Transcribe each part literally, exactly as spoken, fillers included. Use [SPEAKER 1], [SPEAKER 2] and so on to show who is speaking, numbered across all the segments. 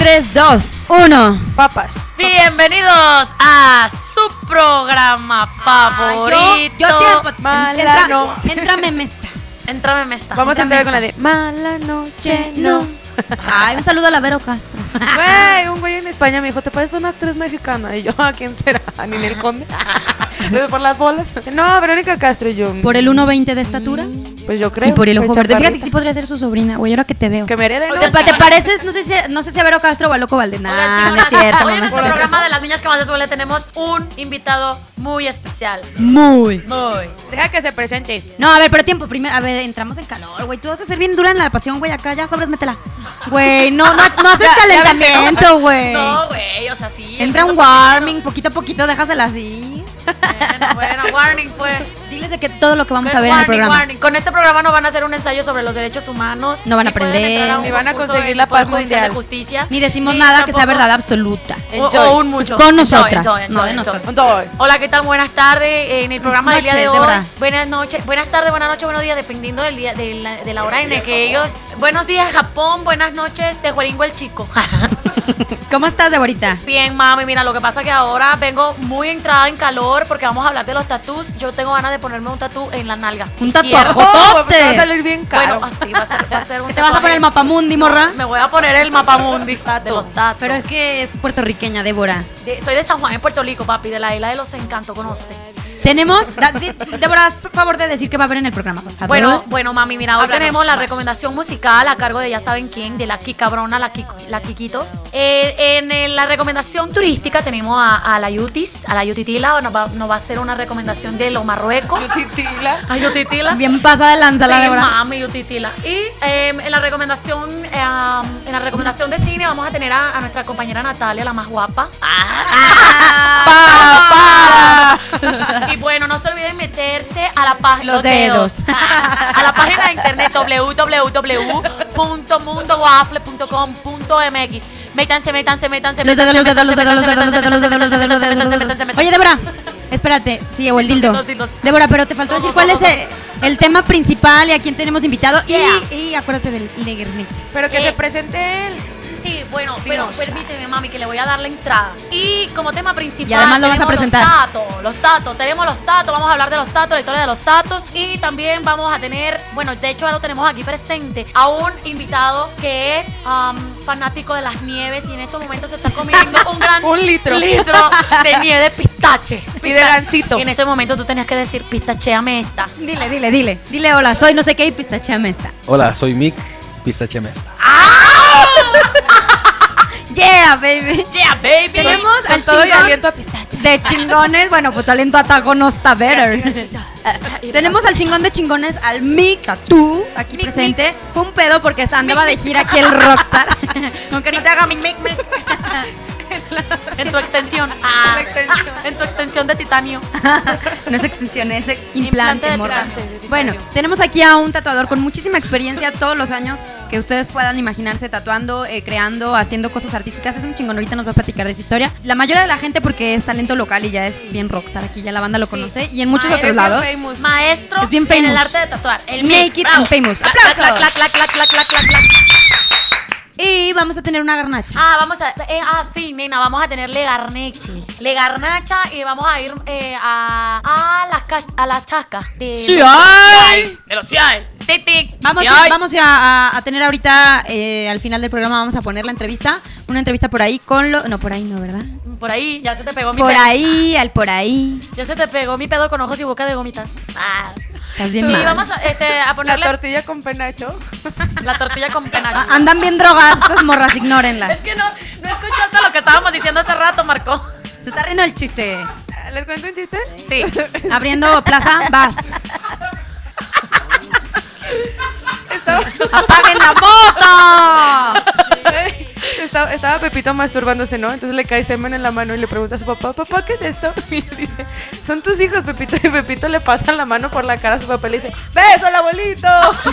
[SPEAKER 1] tres, dos, uno.
[SPEAKER 2] Papas.
[SPEAKER 3] Bienvenidos a su programa favorito.
[SPEAKER 1] Ah, yo, yo tiempo.
[SPEAKER 2] Mala
[SPEAKER 1] entra,
[SPEAKER 2] noche.
[SPEAKER 1] Entrame me está.
[SPEAKER 3] Entrame me está.
[SPEAKER 2] Vamos a
[SPEAKER 1] Entrame
[SPEAKER 2] entrar con la
[SPEAKER 1] esta.
[SPEAKER 2] de Mala noche, no.
[SPEAKER 1] Ay, un saludo a la Vero Castro.
[SPEAKER 2] Güey, un güey en España me dijo, ¿te parece una actriz mexicana? Y yo, ¿a quién será? ¿A Ninel Conde? ¿Pero por las bolas? No, Verónica Castro y yo.
[SPEAKER 1] Por el uno veinte de estatura.
[SPEAKER 2] Pues yo creo.
[SPEAKER 1] Y por el ojo
[SPEAKER 2] soy
[SPEAKER 1] verde. Fíjate
[SPEAKER 2] chaparrita.
[SPEAKER 1] que sí podría ser su sobrina, güey, ahora que te veo.
[SPEAKER 2] Es que me herede, ¿no?
[SPEAKER 3] Oigan,
[SPEAKER 1] ¿Te, te pareces? No sé, si, no sé si a Vero Castro o a Loco Valdez.
[SPEAKER 3] Oigan,
[SPEAKER 1] Nah,
[SPEAKER 3] chingonas,
[SPEAKER 1] no es cierto.
[SPEAKER 3] hoy
[SPEAKER 1] no
[SPEAKER 3] en
[SPEAKER 1] es
[SPEAKER 3] nuestro
[SPEAKER 1] cierto.
[SPEAKER 3] programa de las niñas que más les duele tenemos un invitado muy especial.
[SPEAKER 1] Muy.
[SPEAKER 3] Muy.
[SPEAKER 2] Deja que se presente.
[SPEAKER 1] No, a ver, pero tiempo, primero, a ver, entramos en calor, güey. Tú vas a ser bien dura en la pasión, güey, acá ya sobres, métela. Güey, no, no, no haces
[SPEAKER 2] Ya, ya
[SPEAKER 1] calentamiento, güey.
[SPEAKER 3] No, güey, o sea, sí.
[SPEAKER 1] Entra un
[SPEAKER 3] empezó
[SPEAKER 1] warming, poquito a poquito, déjasela así.
[SPEAKER 3] Bueno, bueno, warning pues.
[SPEAKER 1] Diles de que todo lo que vamos a ver
[SPEAKER 3] warning,
[SPEAKER 1] en el programa.
[SPEAKER 3] warning. Con este programa no van a hacer un ensayo sobre los derechos humanos.
[SPEAKER 1] No van a
[SPEAKER 3] ni pueden
[SPEAKER 1] aprender,
[SPEAKER 3] entrar un
[SPEAKER 2] ni van a
[SPEAKER 3] concurso
[SPEAKER 2] conseguir
[SPEAKER 3] en
[SPEAKER 2] la
[SPEAKER 3] el Poder
[SPEAKER 2] paz
[SPEAKER 3] Judicial
[SPEAKER 2] mundial.
[SPEAKER 3] de Justicia.
[SPEAKER 1] Ni decimos
[SPEAKER 3] Ni
[SPEAKER 1] nada que sea
[SPEAKER 3] tampoco-
[SPEAKER 1] verdad absoluta.
[SPEAKER 3] O,
[SPEAKER 2] Enjoy.
[SPEAKER 3] o un mucho.
[SPEAKER 1] Con
[SPEAKER 3] Enjoy,
[SPEAKER 1] nosotras,
[SPEAKER 3] enjoy,
[SPEAKER 1] no de
[SPEAKER 3] enjoy,
[SPEAKER 1] nosotras.
[SPEAKER 3] enjoy.
[SPEAKER 2] Doy.
[SPEAKER 3] Hola, ¿qué tal? Buenas tardes. En el programa del día de
[SPEAKER 1] Noches,
[SPEAKER 3] hoy.
[SPEAKER 1] Débora.
[SPEAKER 3] Buenas noches, buenas tardes, buenas noches, buenos días, dependiendo del día, de la, de la hora en la que ellos. Buenos días, Japón. Buenas noches, Tejueringo el chico.
[SPEAKER 1] ¿Cómo estás, Deborita?
[SPEAKER 3] Bien, mami. Mira, lo que pasa es que ahora vengo muy entrada en calor porque vamos a hablar de los tatús. Yo tengo ganas de ponerme un tatú en la nalga.
[SPEAKER 1] Un
[SPEAKER 3] izquierda.
[SPEAKER 1] tatuajotote.
[SPEAKER 2] Oh, pues te va a salir bien caro.
[SPEAKER 3] Bueno, así va a ser, va a ser un
[SPEAKER 1] ¿Qué te vas a
[SPEAKER 3] tatuaje.
[SPEAKER 1] poner el mapamundi, morra?
[SPEAKER 3] Me voy a poner el mapamundi de los tatos.
[SPEAKER 1] Pero es que es puertorriqueña, Débora.
[SPEAKER 3] De- soy de San Juan, en Puerto Rico, papi, de la isla de los encantos, conoce.
[SPEAKER 1] Tenemos, da- di- Débora, haz por favor de decir qué va a haber en el programa, por favor.
[SPEAKER 3] Bueno, bueno, mami, mira, hoy
[SPEAKER 2] Háblanos
[SPEAKER 3] tenemos la
[SPEAKER 2] más.
[SPEAKER 3] recomendación musical a cargo de ya saben quién, de la Kikabrona, la, Kiko- la Kikitos. Eh, en el- la recomendación turística tenemos a, a la Yutis, a la Yutitila, nos va, nos va a hacer una recomendación de los Marruecos.
[SPEAKER 2] Titila.
[SPEAKER 3] A Yutitila.
[SPEAKER 1] Bien pasada de lanza la
[SPEAKER 3] Sí,
[SPEAKER 1] Débora.
[SPEAKER 3] mami, Yutitila. Y eh, en la recomendación, eh, en la recomendación de cine vamos a tener a, a nuestra compañera Natalia, la más guapa.
[SPEAKER 1] Ah.
[SPEAKER 2] Para,
[SPEAKER 3] Y bueno, no se olviden meterse a la página
[SPEAKER 1] Los dedos.
[SPEAKER 3] a la página de internet doble u doble u doble u punto mundo waffle punto com punto m x. Métanse, métanse, métanse.
[SPEAKER 1] Los dedos, los
[SPEAKER 3] métanse,
[SPEAKER 1] dedos, los dedos, los dedos, los dedos, los dedos, los dedos, los dedos, los dedos, los dedos. Oye, Débora, espérate, sí, o el dildo.
[SPEAKER 3] Los dildos.
[SPEAKER 1] Débora, pero te faltó decir cuál es el, el tema principal y a quién tenemos invitado.
[SPEAKER 3] Yeah.
[SPEAKER 1] Y, y acuérdate del Legernit.
[SPEAKER 2] Pero que
[SPEAKER 3] Eh.
[SPEAKER 2] se presente él.
[SPEAKER 3] Sí, bueno, pero
[SPEAKER 2] Dinos.
[SPEAKER 3] permíteme, mami, que le voy a dar la entrada. Y como tema principal,
[SPEAKER 1] Y además lo vas a
[SPEAKER 3] tenemos
[SPEAKER 1] presentar.
[SPEAKER 3] Los tatos, los tatos, tenemos los tatos, vamos a hablar de los tatos, la historia de los tatos. Y también vamos a tener, bueno, de hecho ya lo tenemos aquí presente, a un invitado que es um, fanático de las nieves y en estos momentos se está comiendo un gran
[SPEAKER 2] Un litro.
[SPEAKER 3] litro de nieve de pistache.
[SPEAKER 2] Y de gansito.
[SPEAKER 3] Y en ese momento tú tenías que decir, pistacheame esta.
[SPEAKER 1] Dile, dile, dile. Dile, hola, soy no sé qué y pistacheame esta.
[SPEAKER 4] Hola, soy Mick, pistacheame esta.
[SPEAKER 1] Yeah, baby.
[SPEAKER 3] Yeah, baby.
[SPEAKER 1] Tenemos
[SPEAKER 2] Con
[SPEAKER 1] al
[SPEAKER 2] todo y
[SPEAKER 1] chingón
[SPEAKER 2] aliento a pistache.
[SPEAKER 1] de chingones. Bueno, pues tu aliento a taco no está better. Tenemos al chingón de chingones, al Mick Tattoo, aquí
[SPEAKER 3] Mick,
[SPEAKER 1] presente. Fue un pedo porque andaba de gira aquí el rockstar.
[SPEAKER 3] Con que no te haga mic, mic, mic. En tu extensión. Ah,
[SPEAKER 2] la extensión.
[SPEAKER 3] en tu extensión de titanio.
[SPEAKER 1] No es extensión, es
[SPEAKER 3] Implante
[SPEAKER 1] implante,
[SPEAKER 3] de
[SPEAKER 1] morra.
[SPEAKER 3] titanio.
[SPEAKER 1] Bueno, tenemos aquí a un tatuador con muchísima experiencia todos los años que ustedes puedan imaginarse tatuando, eh, creando, haciendo cosas artísticas. Es un chingón, ahorita nos va a platicar de su historia. La mayoría de la gente porque es talento local y ya es bien rockstar aquí, ya la banda lo
[SPEAKER 3] Sí.
[SPEAKER 1] conoce. Y en muchos
[SPEAKER 3] Maestro,
[SPEAKER 1] otros lados.
[SPEAKER 2] famous.
[SPEAKER 3] Maestro
[SPEAKER 1] Es bien
[SPEAKER 3] en el
[SPEAKER 1] famous.
[SPEAKER 3] arte de tatuar. El
[SPEAKER 1] Make
[SPEAKER 3] Mick,
[SPEAKER 1] it
[SPEAKER 3] bravo.
[SPEAKER 1] and famous.
[SPEAKER 3] Clac,
[SPEAKER 1] ¡Aplausos!
[SPEAKER 3] clac, clac, clac, clac, clac, clac, clac, clac.
[SPEAKER 1] Y vamos a tener una garnacha.
[SPEAKER 3] Ah, vamos a. Eh, ah, sí, nena, vamos a tener Legarneche. Legarnacha y vamos a ir eh, a, a las cas- a la chasca. De,
[SPEAKER 1] Sí
[SPEAKER 3] de los
[SPEAKER 1] hay.
[SPEAKER 3] C I. De los C I A. Tic, tic.
[SPEAKER 1] Vamos,
[SPEAKER 3] Sí
[SPEAKER 1] a,
[SPEAKER 3] hay.
[SPEAKER 1] vamos a, a- a tener ahorita, eh, al final del programa, vamos a poner la entrevista. Una entrevista por ahí con lo. No, por ahí no, ¿verdad?
[SPEAKER 3] Por ahí, ya se te pegó mi
[SPEAKER 1] Por
[SPEAKER 3] pedo.
[SPEAKER 1] ahí, al por ahí.
[SPEAKER 3] Ya se te pegó mi pedo con ojos y boca de gomita. Ah.
[SPEAKER 1] Estás bien
[SPEAKER 3] Sí,
[SPEAKER 1] mal.
[SPEAKER 3] vamos a, este, a
[SPEAKER 2] La
[SPEAKER 3] ponerles
[SPEAKER 2] tortilla con penacho.
[SPEAKER 3] la tortilla con penacho.
[SPEAKER 1] Ah, andan bien drogadas estas morras, ignórenlas.
[SPEAKER 3] Es que no, no escuchaste lo que estábamos diciendo hace rato, Marco.
[SPEAKER 1] Se está riendo el chiste.
[SPEAKER 2] ¿Les cuento un chiste?
[SPEAKER 3] Sí.
[SPEAKER 1] Abriendo plaza, vas.
[SPEAKER 2] Estaba,
[SPEAKER 1] ¡Apaguen la moto!
[SPEAKER 2] estaba, estaba Pepito masturbándose, ¿no? Entonces le cae semen en la mano y le pregunta a su papá, papá, ¿qué es esto? Y le dice, son tus hijos, Pepito. Y Pepito le pasa la mano por la cara a su papá y le dice, ¡beso al abuelito!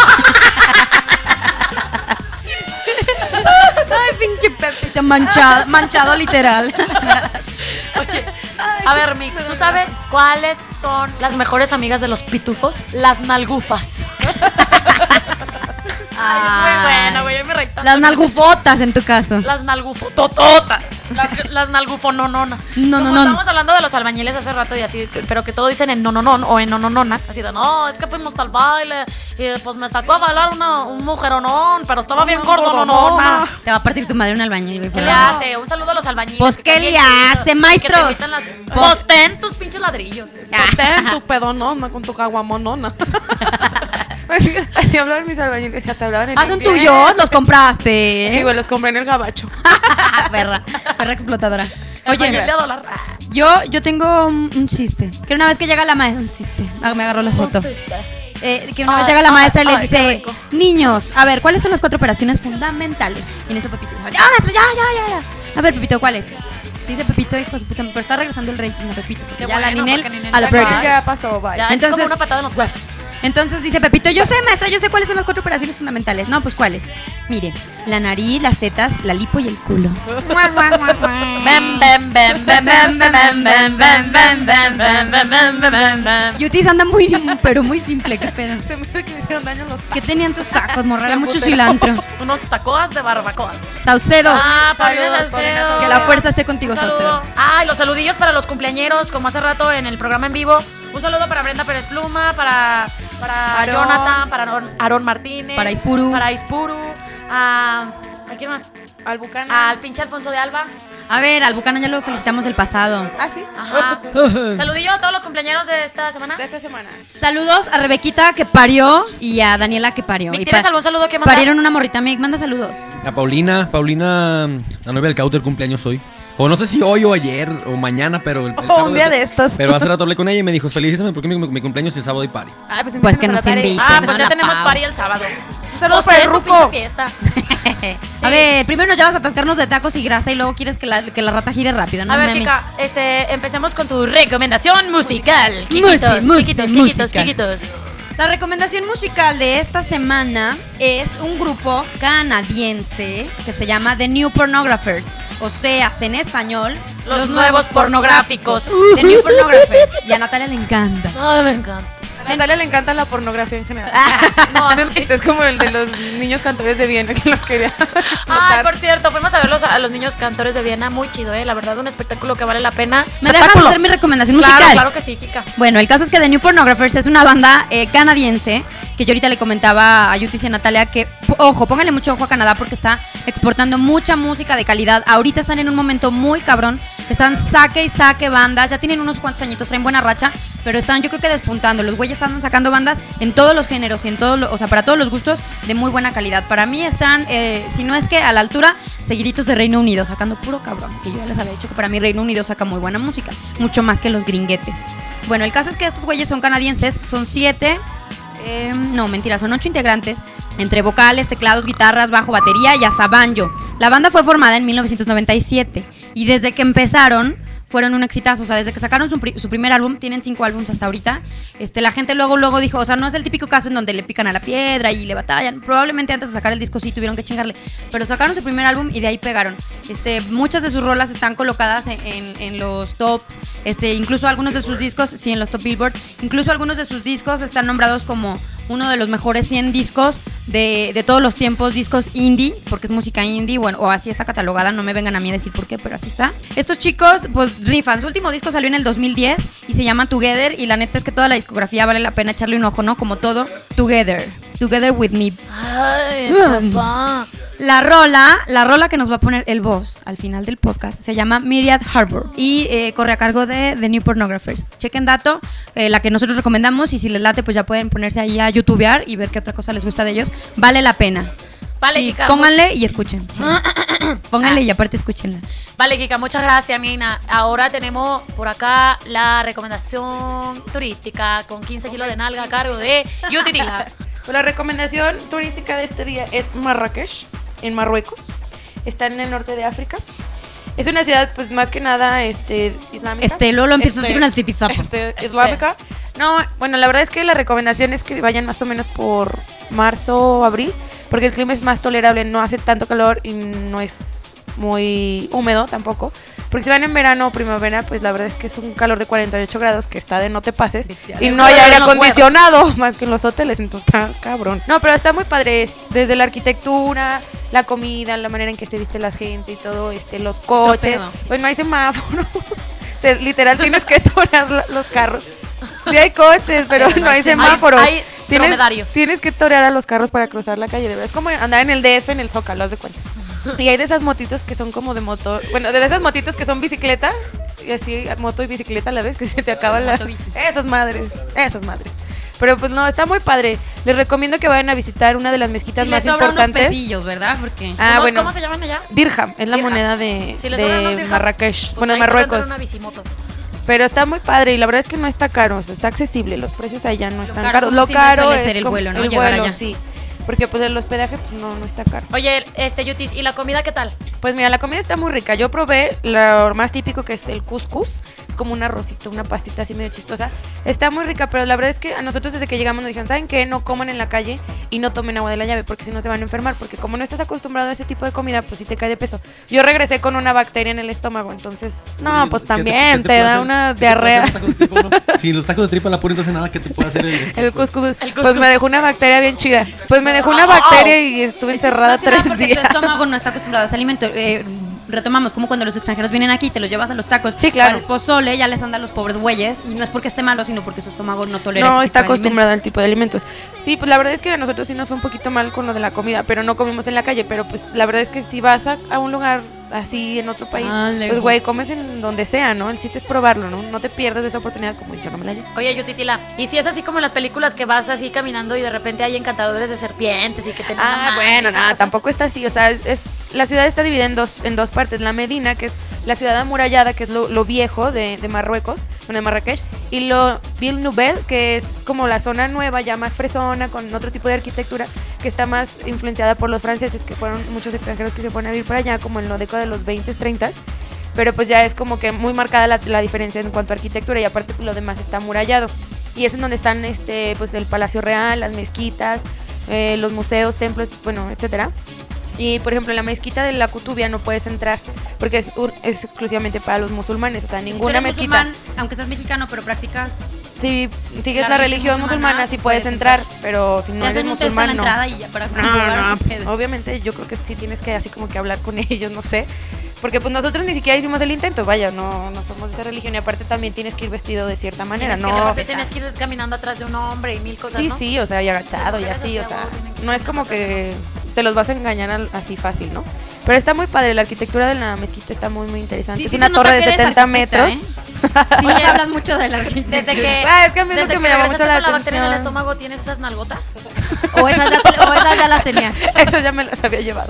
[SPEAKER 1] Ay, pinche Pepito manchado, manchado literal.
[SPEAKER 3] Oye, a ver, Mick, ¿tú sabes cuáles son las mejores amigas de los pitufos? Las nalgufas. Ay, es muy bueno, güey. Yo me reí tanto.
[SPEAKER 1] Las nalgufotas en tu caso.
[SPEAKER 3] Las nalgufotototas. Las, las nalgufonononas.
[SPEAKER 1] No, no,
[SPEAKER 3] Como
[SPEAKER 1] no.
[SPEAKER 3] Estábamos hablando de los albañiles hace rato y así, pero que todo dicen en no, no, no, o en no, no, nona. Así de, no, es que fuimos al baile y pues me sacó a bailar una, un mujeronón, pero estaba bien gordo, no, no, no.
[SPEAKER 1] Te va a partir tu madre un albañil, güey.
[SPEAKER 3] ¿Qué
[SPEAKER 1] por
[SPEAKER 3] le
[SPEAKER 1] favor.
[SPEAKER 3] hace? Un saludo a los albañiles.
[SPEAKER 1] Pues,
[SPEAKER 3] que
[SPEAKER 1] ¿qué
[SPEAKER 3] están
[SPEAKER 1] le
[SPEAKER 3] bien chidos,
[SPEAKER 1] hace,
[SPEAKER 3] y
[SPEAKER 1] maestros?
[SPEAKER 3] que te quitan las... Pues ten tus pinches ladrillos.
[SPEAKER 2] Ten tu pedonona con tu caguamonona. Así hablaban mis albañiles y hasta hablaban en
[SPEAKER 1] Ah, son
[SPEAKER 2] inglés.
[SPEAKER 1] tuyos, los compraste.
[SPEAKER 2] Sí, güey, los compré en el gabacho.
[SPEAKER 1] perra, perra explotadora.
[SPEAKER 3] Oye,
[SPEAKER 1] Oye,
[SPEAKER 3] de dólar.
[SPEAKER 1] yo, yo tengo un, un chiste. Que una vez que llega la maestra, un chiste. Ah, me agarró la foto. Eh, que una vez
[SPEAKER 3] Ay,
[SPEAKER 1] llega la
[SPEAKER 3] ay,
[SPEAKER 1] maestra y les
[SPEAKER 3] ay, qué
[SPEAKER 1] dice,
[SPEAKER 3] rico.
[SPEAKER 1] niños, a ver, ¿cuáles son las cuatro operaciones fundamentales? Y en eso Pepito dice, ya, maestra, ya, ya, ya, ya. A ver, Pepito, ¿cuáles? Sí, dice Pepito, hijo de su puta, pero está regresando el rating a Pepito. Porque
[SPEAKER 3] Qué
[SPEAKER 1] ya la
[SPEAKER 3] bueno,
[SPEAKER 1] Ninel
[SPEAKER 3] porque Ninel
[SPEAKER 1] a la
[SPEAKER 3] ya
[SPEAKER 1] break.
[SPEAKER 3] va.
[SPEAKER 2] Ya pasó, bye.
[SPEAKER 3] Ya, es
[SPEAKER 1] Entonces-
[SPEAKER 3] como una patada en los huevos.
[SPEAKER 1] Entonces dice Pepito, yo sé, maestra, yo sé cuáles son las cuatro operaciones fundamentales. No, pues ¿cuáles? Mire, la nariz, las tetas, la lipo y el culo.
[SPEAKER 3] Bam, bam, bam, bam, bam, bam, bam, bam, bam, bam, bam, bam, bam, bam, bam, bam.
[SPEAKER 1] Yutis anda muy, pero muy simple, qué pedo.
[SPEAKER 2] Se me hace que me hicieron daño los
[SPEAKER 1] ¿Qué tenían tus tacos, morrala? Mucho
[SPEAKER 2] Champú,
[SPEAKER 1] cilantro.
[SPEAKER 3] Unos tacoas de barbacoas.
[SPEAKER 1] Saucedo.
[SPEAKER 3] Ah, Paulina
[SPEAKER 2] Saludos,
[SPEAKER 3] Salcedo.
[SPEAKER 2] Paulina
[SPEAKER 1] Que la fuerza esté contigo,
[SPEAKER 3] Un saludo.
[SPEAKER 1] Saucedo.
[SPEAKER 3] Ah, y los saludillos para los cumpleañeros, como hace rato en el programa en vivo. Un saludo para Brenda Pérez Pluma, para, para
[SPEAKER 2] Aarón.
[SPEAKER 3] Jonathan, para Aarón, Aarón Martínez.
[SPEAKER 1] Para Ispuru.
[SPEAKER 3] Para Ispuru. A, ¿a quién más?
[SPEAKER 2] Albucana.
[SPEAKER 3] Al pinche Alfonso de Alba.
[SPEAKER 1] A ver, al Bucana ya lo felicitamos el pasado.
[SPEAKER 2] Ah, sí.
[SPEAKER 3] Ajá. Saludillo a todos los cumpleañeros de esta semana.
[SPEAKER 2] De esta semana.
[SPEAKER 1] Saludos a Rebequita que parió y a Daniela que parió.
[SPEAKER 3] Vic,
[SPEAKER 1] Y
[SPEAKER 3] ¿tienes
[SPEAKER 1] pa-
[SPEAKER 3] algún saludo que mandar?
[SPEAKER 1] Parieron una morrita, Mick, manda saludos.
[SPEAKER 4] A Paulina, Paulina, la novia del Cauter, cumpleaños hoy. O no sé si hoy o ayer o mañana, pero... El, el
[SPEAKER 2] O
[SPEAKER 4] sábado
[SPEAKER 2] un día de estos.
[SPEAKER 4] Pero hace rato hablé con ella y me dijo, felicítame porque mi, mi cumpleaños es el sábado y party.
[SPEAKER 2] Ay, pues,
[SPEAKER 1] Pues que
[SPEAKER 2] invítanos
[SPEAKER 1] nos
[SPEAKER 2] a la party.
[SPEAKER 1] inviten.
[SPEAKER 3] Ah,
[SPEAKER 1] No,
[SPEAKER 3] pues ya
[SPEAKER 1] la
[SPEAKER 3] tenemos
[SPEAKER 1] Pau.
[SPEAKER 3] party el sábado.
[SPEAKER 2] Un saludo
[SPEAKER 3] Pues
[SPEAKER 2] para el
[SPEAKER 3] ten tu
[SPEAKER 2] ruco.
[SPEAKER 3] pinche fiesta.
[SPEAKER 1] A ver, primero nos llevas a atascarnos de tacos y grasa y luego quieres que la, que la rata gire rápido, ¿no?
[SPEAKER 3] A ver,
[SPEAKER 1] mami?
[SPEAKER 3] Kika, este, empecemos con tu recomendación musical.
[SPEAKER 1] Musi,
[SPEAKER 3] Kikitos,
[SPEAKER 1] musi,
[SPEAKER 3] kikitos,
[SPEAKER 1] música.
[SPEAKER 3] kikitos, kikitos.
[SPEAKER 1] La recomendación musical de esta semana es un grupo canadiense que se llama The New Pornographers, o sea, en español,
[SPEAKER 3] Los nuevos pornográficos.
[SPEAKER 1] The New Pornographers. Y a Natalia le encanta.
[SPEAKER 3] Ay, me encanta.
[SPEAKER 2] A Natalia le encanta la pornografía en general.
[SPEAKER 3] No, a mí me...
[SPEAKER 2] Este es como el de los niños cantores de Viena que los quería
[SPEAKER 3] Ay,
[SPEAKER 2] explotar.
[SPEAKER 3] por cierto, fuimos a ver los, a los niños cantores de Viena, muy chido, eh. La verdad, un espectáculo que vale la pena.
[SPEAKER 1] ¿Me dejas
[SPEAKER 3] Espectáculo.
[SPEAKER 1] hacer mi recomendación
[SPEAKER 3] Claro,
[SPEAKER 1] musical?
[SPEAKER 3] claro que sí, Kika.
[SPEAKER 1] Bueno, el caso es que The New Pornographers es una banda eh, canadiense que yo ahorita le comentaba a Yutis y a Natalia que, p- ojo, pónganle mucho ojo a Canadá porque está exportando mucha música de calidad. Ahorita están en un momento muy cabrón. Están saque y saque bandas. Ya tienen unos cuantos añitos, traen buena racha, pero están yo creo que despuntando. Los güeyes están sacando bandas en todos los géneros y en todos, lo- o sea, para todos los gustos de muy buena calidad. Para mí están, eh, si no es que a la altura, seguiditos de Reino Unido, sacando puro cabrón. Que yo ya les había dicho que para mí Reino Unido saca muy buena música, mucho más que los gringuetes. Bueno, el caso es que estos güeyes son canadienses, son siete, eh, no, mentira, son ocho integrantes, entre vocales, teclados, guitarras, bajo, batería y hasta banjo. La banda fue formada en mil novecientos noventa y siete y desde que empezaron fueron un exitazo, o sea, desde que sacaron su, pri- su primer álbum, tienen cinco álbumes hasta ahorita, este, la gente luego, luego dijo, o sea, no es el típico caso en donde le pican a la piedra y le batallan, probablemente antes de sacar el disco sí tuvieron que chingarle, pero sacaron su primer álbum y de ahí pegaron. Este, muchas de sus rolas están colocadas en, en, en los tops, este, incluso algunos de sus discos, sí, en los top Billboard, incluso algunos de sus discos están nombrados como uno de los mejores cien discos de, de todos los tiempos, discos indie, porque es música indie, bueno, o así está catalogada, no me vengan a mí a decir por qué, pero así está. Estos chicos, pues rifan, su último disco salió en el dos mil diez y se llama Together, y la neta es que toda la discografía vale la pena echarle un ojo, ¿no? Como todo, Together, Together with Me.
[SPEAKER 3] Ay,
[SPEAKER 1] Mm.
[SPEAKER 3] papá.
[SPEAKER 1] La rola, la rola que nos va a poner el boss al final del podcast se llama Myriad Harbor y eh, corre a cargo de The New Pornographers. Chequen dato, eh, la que nosotros recomendamos, y si les late pues ya pueden ponerse ahí a youtubear y ver qué otra cosa les gusta de ellos. Vale la pena.
[SPEAKER 3] Vale,
[SPEAKER 1] Sí,
[SPEAKER 3] Kika.
[SPEAKER 1] pónganle y escuchen. Pónganle y aparte escúchenla.
[SPEAKER 3] Vale, Kika, muchas gracias, Mina. Ahora tenemos por acá la recomendación turística con quince kilos de nalga a cargo de Yuti Tila.
[SPEAKER 2] Pues la recomendación turística de este día es Marrakech, en Marruecos. Está en el norte de África. Es una ciudad, pues más que nada, este, islámica.
[SPEAKER 1] Este, luego lo empiezas a
[SPEAKER 2] Este,
[SPEAKER 1] decir una zipizapo.
[SPEAKER 2] este, islámica. No, bueno, la verdad es que la recomendación es que vayan más o menos por marzo o abril, porque el clima es más tolerable, no hace tanto calor y no es muy húmedo tampoco. Porque si van en verano o primavera, pues la verdad es que es un calor de cuarenta y ocho grados que está de no te pases.
[SPEAKER 1] Vete a
[SPEAKER 2] Y
[SPEAKER 1] la
[SPEAKER 2] no hay
[SPEAKER 3] mierda,
[SPEAKER 2] aire
[SPEAKER 3] los
[SPEAKER 2] acondicionado, más que en los hoteles, entonces está cabrón. No, pero está muy padre, es desde la arquitectura, la comida, la manera en que se viste la gente y todo, este, los coches.
[SPEAKER 1] pedo.
[SPEAKER 2] Pues no hay semáforos. Te- literal tienes que torear la- los carros. Sí hay coches, pero
[SPEAKER 1] Pero
[SPEAKER 2] no hay
[SPEAKER 1] hay-
[SPEAKER 2] semáforos.
[SPEAKER 3] hay
[SPEAKER 2] tienes,
[SPEAKER 3] dromedarios.
[SPEAKER 2] tienes que torear a los carros para cruzar la calle, de verdad. Es como andar en el D F, en el Zócalo, haz de cuenta. Y hay de esas motitos que son como de motor, bueno, de esas motitos que son bicicleta, y así moto y bicicleta a la vez, que se te acaba la...
[SPEAKER 1] Motobici.
[SPEAKER 2] Esas madres, esas madres. Pero pues no, está muy padre. Les recomiendo que vayan a visitar una de las mezquitas
[SPEAKER 1] Si
[SPEAKER 2] más
[SPEAKER 1] les sobran unos
[SPEAKER 2] importantes.
[SPEAKER 1] pesillos, ¿verdad? Porque...
[SPEAKER 2] Ah,
[SPEAKER 3] ¿Cómo,
[SPEAKER 2] bueno.
[SPEAKER 3] ¿Cómo se llaman allá?
[SPEAKER 2] Dirham, es la
[SPEAKER 3] Dirham.
[SPEAKER 2] moneda de,
[SPEAKER 3] Si les sobran unos
[SPEAKER 2] de
[SPEAKER 3] dirham,
[SPEAKER 2] Marrakech,
[SPEAKER 3] pues
[SPEAKER 2] bueno, de
[SPEAKER 3] ahí se rentan
[SPEAKER 2] Marruecos.
[SPEAKER 3] una bicimoto.
[SPEAKER 2] Pero está muy padre y la verdad es que no está caro, o sea, está accesible, los precios allá no están
[SPEAKER 1] caro
[SPEAKER 2] caros.
[SPEAKER 1] como
[SPEAKER 2] Lo
[SPEAKER 1] siempre
[SPEAKER 2] caro
[SPEAKER 1] suele
[SPEAKER 2] es
[SPEAKER 1] ser el
[SPEAKER 2] como-
[SPEAKER 1] vuelo, ¿no?
[SPEAKER 2] El
[SPEAKER 1] Llegar
[SPEAKER 2] vuelo,
[SPEAKER 1] allá.
[SPEAKER 2] sí. Porque pues el hospedaje pues, no, no está caro.
[SPEAKER 3] Oye, este Yutis, ¿y la comida qué tal?
[SPEAKER 2] Pues mira, la comida está muy rica. Yo probé lo más típico que es el couscous. Es como un arrocito, una pastita así medio chistosa. Está muy rica, pero la verdad es que a nosotros desde que llegamos nos dijeron, ¿saben qué? No coman en la calle y no tomen agua de la llave porque si no se van a enfermar. Porque como no estás acostumbrado a ese tipo de comida, pues sí te cae de peso. Yo regresé con una bacteria en el estómago, entonces, no,
[SPEAKER 4] Oye,
[SPEAKER 2] pues
[SPEAKER 4] ¿qué
[SPEAKER 2] también
[SPEAKER 4] qué
[SPEAKER 2] te, da
[SPEAKER 4] puede
[SPEAKER 2] una
[SPEAKER 4] hacer? ¿Qué te puede
[SPEAKER 2] diarrea.
[SPEAKER 4] hacer los tacos de tripa, no? Si los tacos de tripa la ponen, entonces nada, ¿qué te puede hacer el,
[SPEAKER 2] El couscous.
[SPEAKER 3] El couscous.
[SPEAKER 2] Pues me dejó una bacteria bien chida. Pues me dejó una bacteria y estuve encerrada
[SPEAKER 1] Más que nada
[SPEAKER 2] tres
[SPEAKER 1] porque
[SPEAKER 2] días.
[SPEAKER 1] tu estómago no está acostumbrado a ese alimento. Eh, retomamos, como cuando los extranjeros vienen aquí, te los llevas a los tacos.
[SPEAKER 2] Sí, claro.
[SPEAKER 1] Al pozole ya les andan los pobres güeyes. Y no es porque esté malo, sino porque su estómago no tolera
[SPEAKER 2] No
[SPEAKER 1] ese
[SPEAKER 2] está
[SPEAKER 1] tipo de
[SPEAKER 2] acostumbrada al tipo de alimentos. Sí, pues la verdad es que a nosotros sí nos fue un poquito mal con lo de la comida, pero no comimos en la calle. Pero pues la verdad es que si vas a, a un lugar así en otro país,
[SPEAKER 1] Ah,
[SPEAKER 2] pues
[SPEAKER 1] lejos.
[SPEAKER 2] güey, comes en donde sea, ¿no? El chiste es probarlo, ¿no? No te pierdes de esa oportunidad como yo no me la llevo.
[SPEAKER 3] Oye, Yutitila, ¿y si es así como en las películas que vas así caminando y de repente hay encantadores de serpientes y que te
[SPEAKER 2] Ah, bueno, nada, tampoco está así, o sea, es, es- la ciudad está dividida en dos, en dos partes, la Medina, que es la ciudad amurallada, que es lo, lo viejo de, de Marruecos, bueno, de Marrakech, y lo Ville Nouvelle, que es como la zona nueva, ya más fresona, con otro tipo de arquitectura, que está más influenciada por los franceses, que fueron muchos extranjeros que se fueron a vivir para allá, como en la década de los veinte, treinta, pero pues ya es como que muy marcada la, la diferencia en cuanto a arquitectura, y aparte pues, lo demás está amurallado, y es en donde están este pues el Palacio Real, las mezquitas, eh, los museos, templos, bueno, etcétera. Y por ejemplo, en la mezquita de la Kutubia no puedes entrar porque es, ur- es exclusivamente para los musulmanes, o sea,
[SPEAKER 1] Si tú
[SPEAKER 2] ninguna
[SPEAKER 1] eres
[SPEAKER 2] mezquita.
[SPEAKER 1] musulmán, aunque seas mexicano, pero practicas,
[SPEAKER 2] Si sigues
[SPEAKER 1] la
[SPEAKER 2] la,
[SPEAKER 1] religión
[SPEAKER 2] religión
[SPEAKER 1] musulmana,
[SPEAKER 2] musulmana, sí puedes entrar, pero si no
[SPEAKER 1] te
[SPEAKER 2] eres
[SPEAKER 1] hacen un test en
[SPEAKER 2] musulmán,
[SPEAKER 1] la
[SPEAKER 2] no.
[SPEAKER 1] entrada y ya para
[SPEAKER 2] No,
[SPEAKER 1] comprobar
[SPEAKER 2] no,
[SPEAKER 1] qué pedo.
[SPEAKER 2] obviamente yo creo que sí tienes que así como que hablar con ellos, no sé. Porque pues nosotros ni siquiera hicimos el intento, vaya, no, no somos de esa religión y aparte también tienes que ir vestido de cierta manera,
[SPEAKER 3] Tienes que de
[SPEAKER 2] no.
[SPEAKER 3] repente tienes que ir caminando atrás de un hombre y mil cosas,
[SPEAKER 2] Sí,
[SPEAKER 3] ¿no?
[SPEAKER 2] sí, o sea, y agachado y
[SPEAKER 3] Mujeres
[SPEAKER 2] así, o
[SPEAKER 3] así,
[SPEAKER 2] sea,
[SPEAKER 3] a huevo, tienen que
[SPEAKER 2] no es
[SPEAKER 3] ir
[SPEAKER 2] como que te los vas a engañar al- así fácil, ¿no? Pero está muy padre, la arquitectura de la mezquita está muy, muy interesante.
[SPEAKER 1] Sí,
[SPEAKER 2] es
[SPEAKER 1] sí
[SPEAKER 2] una
[SPEAKER 1] se nota
[SPEAKER 2] torre de
[SPEAKER 1] que eres
[SPEAKER 2] setenta
[SPEAKER 1] arquitecta,
[SPEAKER 2] metros.
[SPEAKER 1] ¿eh? Sí, nos
[SPEAKER 3] Oye,
[SPEAKER 1] hablas mucho de la arquitectura.
[SPEAKER 3] Desde que,
[SPEAKER 2] Ah, es que a mí es lo
[SPEAKER 3] desde
[SPEAKER 2] que me llamó mucho
[SPEAKER 3] regresaste
[SPEAKER 2] la
[SPEAKER 3] con la bacteria en el
[SPEAKER 2] atención.
[SPEAKER 3] estómago, ¿tienes esas nalgotas?
[SPEAKER 1] O esas ya, te- o esas ya las tenía.
[SPEAKER 2] Eso ya me las había llevado.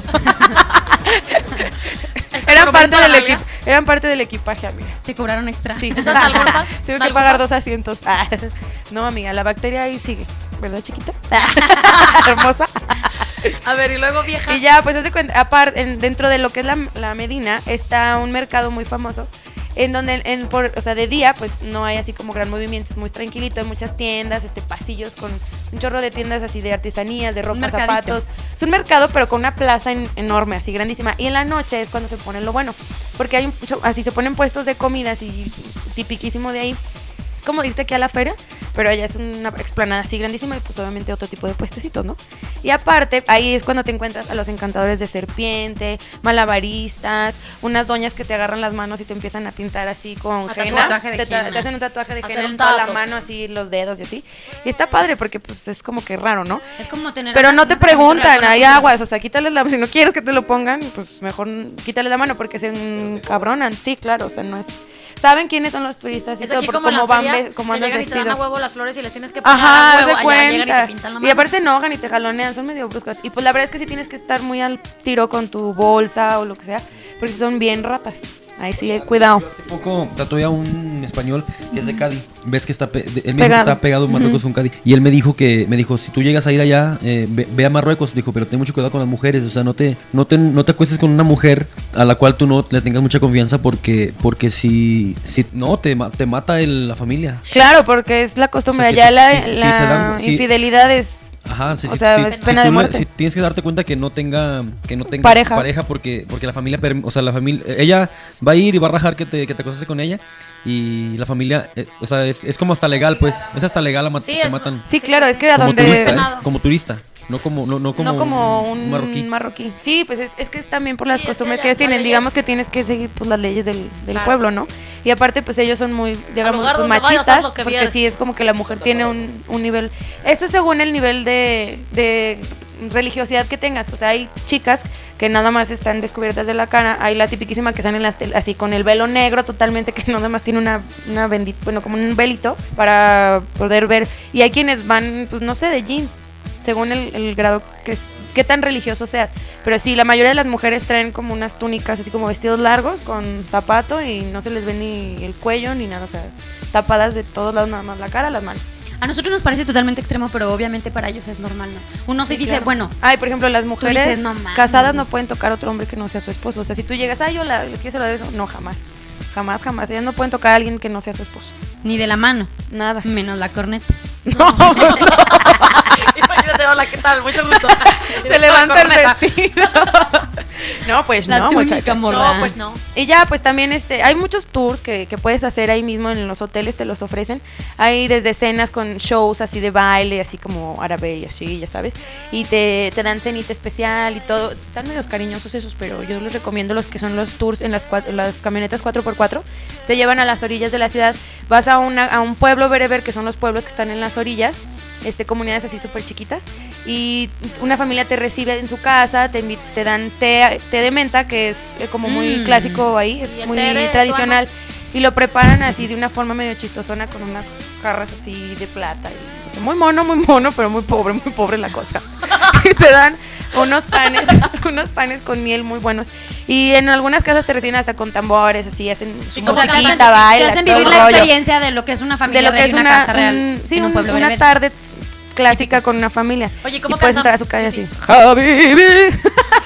[SPEAKER 3] ¿Ese
[SPEAKER 2] eran,
[SPEAKER 3] monumento
[SPEAKER 2] parte
[SPEAKER 3] a la
[SPEAKER 2] del
[SPEAKER 3] nalga?
[SPEAKER 2] equi- eran parte del equipaje, amiga.
[SPEAKER 1] ¿Te cobraron extra?
[SPEAKER 2] Sí.
[SPEAKER 3] ¿Esas nalgotas?
[SPEAKER 2] Tengo que
[SPEAKER 3] ¿Nalgotas?
[SPEAKER 2] pagar dos asientos. Ah, no, amiga, la bacteria ahí sigue. ¿Verdad, chiquita? Hermosa.
[SPEAKER 3] A ver, y luego vieja.
[SPEAKER 2] Y ya, pues hace cuenta, aparte, dentro de lo que es la, la Medina, está un mercado muy famoso, en donde, en, por, o sea, de día, pues no hay así como gran movimiento, es muy tranquilito, hay muchas tiendas, este, pasillos con un chorro de tiendas así de artesanías, de ropa,
[SPEAKER 1] mercadito.
[SPEAKER 2] zapatos. Es un mercado, pero con una plaza en- enorme, así grandísima. Y en la noche es cuando se pone lo bueno, porque hay un, así se ponen puestos de comida, así tipiquísimo de ahí. Es como irte aquí a la feria, pero allá es una explanada así grandísima y pues obviamente otro tipo de puestecitos, ¿no? Y aparte, ahí es cuando te encuentras a los encantadores de serpiente, malabaristas, unas doñas que te agarran las manos y te empiezan a pintar así con
[SPEAKER 3] A
[SPEAKER 2] henna.
[SPEAKER 1] tatuaje de
[SPEAKER 2] te, ta-
[SPEAKER 1] henna.
[SPEAKER 2] te hacen un tatuaje de
[SPEAKER 3] Hacer
[SPEAKER 2] henna
[SPEAKER 3] un
[SPEAKER 2] en toda la
[SPEAKER 3] tatu.
[SPEAKER 2] mano, así los dedos y así. Y está padre porque pues es como que raro, ¿no?
[SPEAKER 1] Es como tener.
[SPEAKER 2] Pero
[SPEAKER 1] una-
[SPEAKER 2] no te
[SPEAKER 1] un acercamiento real
[SPEAKER 2] preguntan,
[SPEAKER 1] con la
[SPEAKER 2] hay
[SPEAKER 1] cultura.
[SPEAKER 2] aguas, o sea, quítale la si no quieres que te lo pongan, pues mejor quítale la mano porque se encabronan, sí, claro, o sea, no es. ¿Saben quiénes son los turistas? Y
[SPEAKER 3] Es
[SPEAKER 2] todo,
[SPEAKER 3] aquí
[SPEAKER 2] por
[SPEAKER 3] como en la
[SPEAKER 2] cómo van,
[SPEAKER 3] feria,
[SPEAKER 2] ve- cómo
[SPEAKER 3] que
[SPEAKER 2] andas
[SPEAKER 3] llegan y te dan a
[SPEAKER 2] vestido.
[SPEAKER 3] huevo las flores y les tienes que poner
[SPEAKER 2] Ajá,
[SPEAKER 3] a
[SPEAKER 2] haz
[SPEAKER 3] huevo.
[SPEAKER 2] de
[SPEAKER 3] Allá llegan y te
[SPEAKER 2] cuenta.
[SPEAKER 3] pintan la
[SPEAKER 2] Y,
[SPEAKER 3] mano.
[SPEAKER 2] aparte se enojan y te jalonean, son medio bruscas. Y pues la verdad es que sí tienes que estar muy al tiro con tu bolsa o lo que sea, porque son bien ratas. Ahí sí, eh, cuidado.
[SPEAKER 4] Hace poco tatué a un español que es de Cádiz. Ves que está, pe- de- él me dijo que
[SPEAKER 2] Pegado.
[SPEAKER 4] está pegado en Marruecos con Cádiz. Y él me dijo que, me dijo, si tú llegas a ir allá, eh, ve, ve a Marruecos, dijo, pero ten mucho cuidado con las mujeres. O sea, no te, no te, no te acuestes con una mujer a la cual tú no le tengas mucha confianza porque, porque si, si no, te, ma- te mata el- la familia.
[SPEAKER 2] Claro, porque es la costumbre.
[SPEAKER 4] O sea, que
[SPEAKER 2] Allá
[SPEAKER 4] sí,
[SPEAKER 2] la,
[SPEAKER 4] sí, sí,
[SPEAKER 2] la
[SPEAKER 4] se dan- sí.
[SPEAKER 2] infidelidad es
[SPEAKER 4] Ajá, sí,
[SPEAKER 2] O
[SPEAKER 4] sí,
[SPEAKER 2] sea,
[SPEAKER 4] sí,
[SPEAKER 2] es
[SPEAKER 4] sí,
[SPEAKER 2] pena
[SPEAKER 4] tú
[SPEAKER 2] de
[SPEAKER 4] no-
[SPEAKER 2] muerte.
[SPEAKER 4] sí, tienes que darte cuenta que no tenga que no tenga
[SPEAKER 2] Pareja.
[SPEAKER 4] porque porque la familia, perm- o sea, la familia, ella va a ir y va a rajar que te que te acostaste con ella y la familia, eh, o sea, es, es como hasta legal, pues, es hasta legal, a mat-
[SPEAKER 3] Sí,
[SPEAKER 4] te
[SPEAKER 3] es-
[SPEAKER 4] matan
[SPEAKER 2] Sí, claro, es que a
[SPEAKER 4] como
[SPEAKER 2] donde...
[SPEAKER 4] turista, ¿eh?
[SPEAKER 3] Penado.
[SPEAKER 4] Como turista, no como no, no como,
[SPEAKER 2] no como un
[SPEAKER 4] marroquí.
[SPEAKER 2] marroquí. Sí, pues es, es que es también por las
[SPEAKER 3] Sí, es que
[SPEAKER 2] costumbres
[SPEAKER 3] ya
[SPEAKER 2] que ellos
[SPEAKER 3] las
[SPEAKER 2] tienen.
[SPEAKER 3] leyes-
[SPEAKER 2] Digamos que tienes que seguir pues las leyes del, del
[SPEAKER 3] Claro.
[SPEAKER 2] pueblo, ¿no? Y aparte pues ellos son muy, digamos,
[SPEAKER 3] lugar
[SPEAKER 2] pues,
[SPEAKER 3] donde vayas, haz
[SPEAKER 2] machistas,
[SPEAKER 3] lo que
[SPEAKER 2] porque
[SPEAKER 3] vieres.
[SPEAKER 2] sí es como que la mujer tiene un, un nivel, eso es según el nivel de, de religiosidad que tengas. O sea, hay chicas que nada más están descubiertas de la cara, hay la tipiquísima que están en las tel- así con el velo negro totalmente, que nada más tiene una, una bendita, bueno, como un velito para poder ver. Y hay quienes van, pues no sé, de jeans, según el, el grado que es, qué tan religioso seas. Pero sí, la mayoría de las mujeres traen como unas túnicas, así como vestidos largos, con zapato, y no se les ve ni el cuello ni nada, o sea, tapadas de todos lados, nada más la cara, las manos.
[SPEAKER 1] A nosotros nos parece totalmente extremo, pero obviamente para ellos es normal, ¿no? Uno sí,
[SPEAKER 2] Sí,
[SPEAKER 1] dice,
[SPEAKER 2] claro.
[SPEAKER 1] bueno,
[SPEAKER 2] Ay, por ejemplo, las mujeres
[SPEAKER 1] dices, "No mames".
[SPEAKER 2] casadas no pueden tocar a otro hombre que no sea su esposo. O sea, si tú llegas, ay, yo la, ¿le quieres hablar de eso? No, jamás. Jamás, jamás. Ellas no pueden tocar a alguien que no sea su esposo.
[SPEAKER 1] ni de la mano,
[SPEAKER 2] Nada.
[SPEAKER 1] menos la corneta.
[SPEAKER 3] Imagínate, hola, ¿qué tal? Mucho gusto.
[SPEAKER 2] Se levanta el
[SPEAKER 3] Corneta.
[SPEAKER 2] vestido. No, pues
[SPEAKER 1] La
[SPEAKER 2] no,
[SPEAKER 1] túnica
[SPEAKER 2] muchachos.
[SPEAKER 1] morra.
[SPEAKER 3] No, pues no.
[SPEAKER 2] Y ya, pues también este, hay muchos tours que, que puedes hacer ahí mismo en los hoteles, te los ofrecen. Hay desde cenas con shows así de baile, así como árabe y así, ya sabes. Y te, te dan cenita especial y todo. Están medios cariñosos esos, pero yo les recomiendo los que son los tours en las, cua- las camionetas cuatro por cuatro. Te llevan a las orillas de la ciudad. Vas a, una, a un pueblo bereber, que son los pueblos que están en las orillas. Este, comunidades así súper chiquitas, y una familia te recibe en su casa, te, invi- te dan té, té de menta, que es eh, como muy
[SPEAKER 1] Mm.
[SPEAKER 2] clásico ahí, es
[SPEAKER 3] Y el
[SPEAKER 2] muy
[SPEAKER 3] té de
[SPEAKER 2] tradicional, y lo preparan así de una forma medio chistosona con unas jarras así de plata, y, o sea, muy mono, muy mono, pero muy pobre, muy pobre la cosa. Y te dan unos panes, unos panes con miel muy buenos, y en algunas casas te reciben hasta con tambores, así, hacen su
[SPEAKER 3] como
[SPEAKER 1] O sea, te
[SPEAKER 2] musiquita,
[SPEAKER 1] hacen, te
[SPEAKER 2] bailan,
[SPEAKER 1] hacen
[SPEAKER 2] todo
[SPEAKER 1] vivir
[SPEAKER 2] el
[SPEAKER 1] la
[SPEAKER 2] rollo.
[SPEAKER 1] experiencia de lo que es una
[SPEAKER 2] De
[SPEAKER 1] familia
[SPEAKER 2] lo que
[SPEAKER 1] real
[SPEAKER 2] es
[SPEAKER 1] y una,
[SPEAKER 2] una,
[SPEAKER 1] casa real
[SPEAKER 2] un- sí,
[SPEAKER 1] en un
[SPEAKER 2] un-
[SPEAKER 1] pueblo
[SPEAKER 2] una
[SPEAKER 1] bereber.
[SPEAKER 2] tarde clásica con una familia.
[SPEAKER 3] Oye, ¿cómo
[SPEAKER 2] y puedes
[SPEAKER 3] cantan?
[SPEAKER 2] entrar a su calle así, Habibi.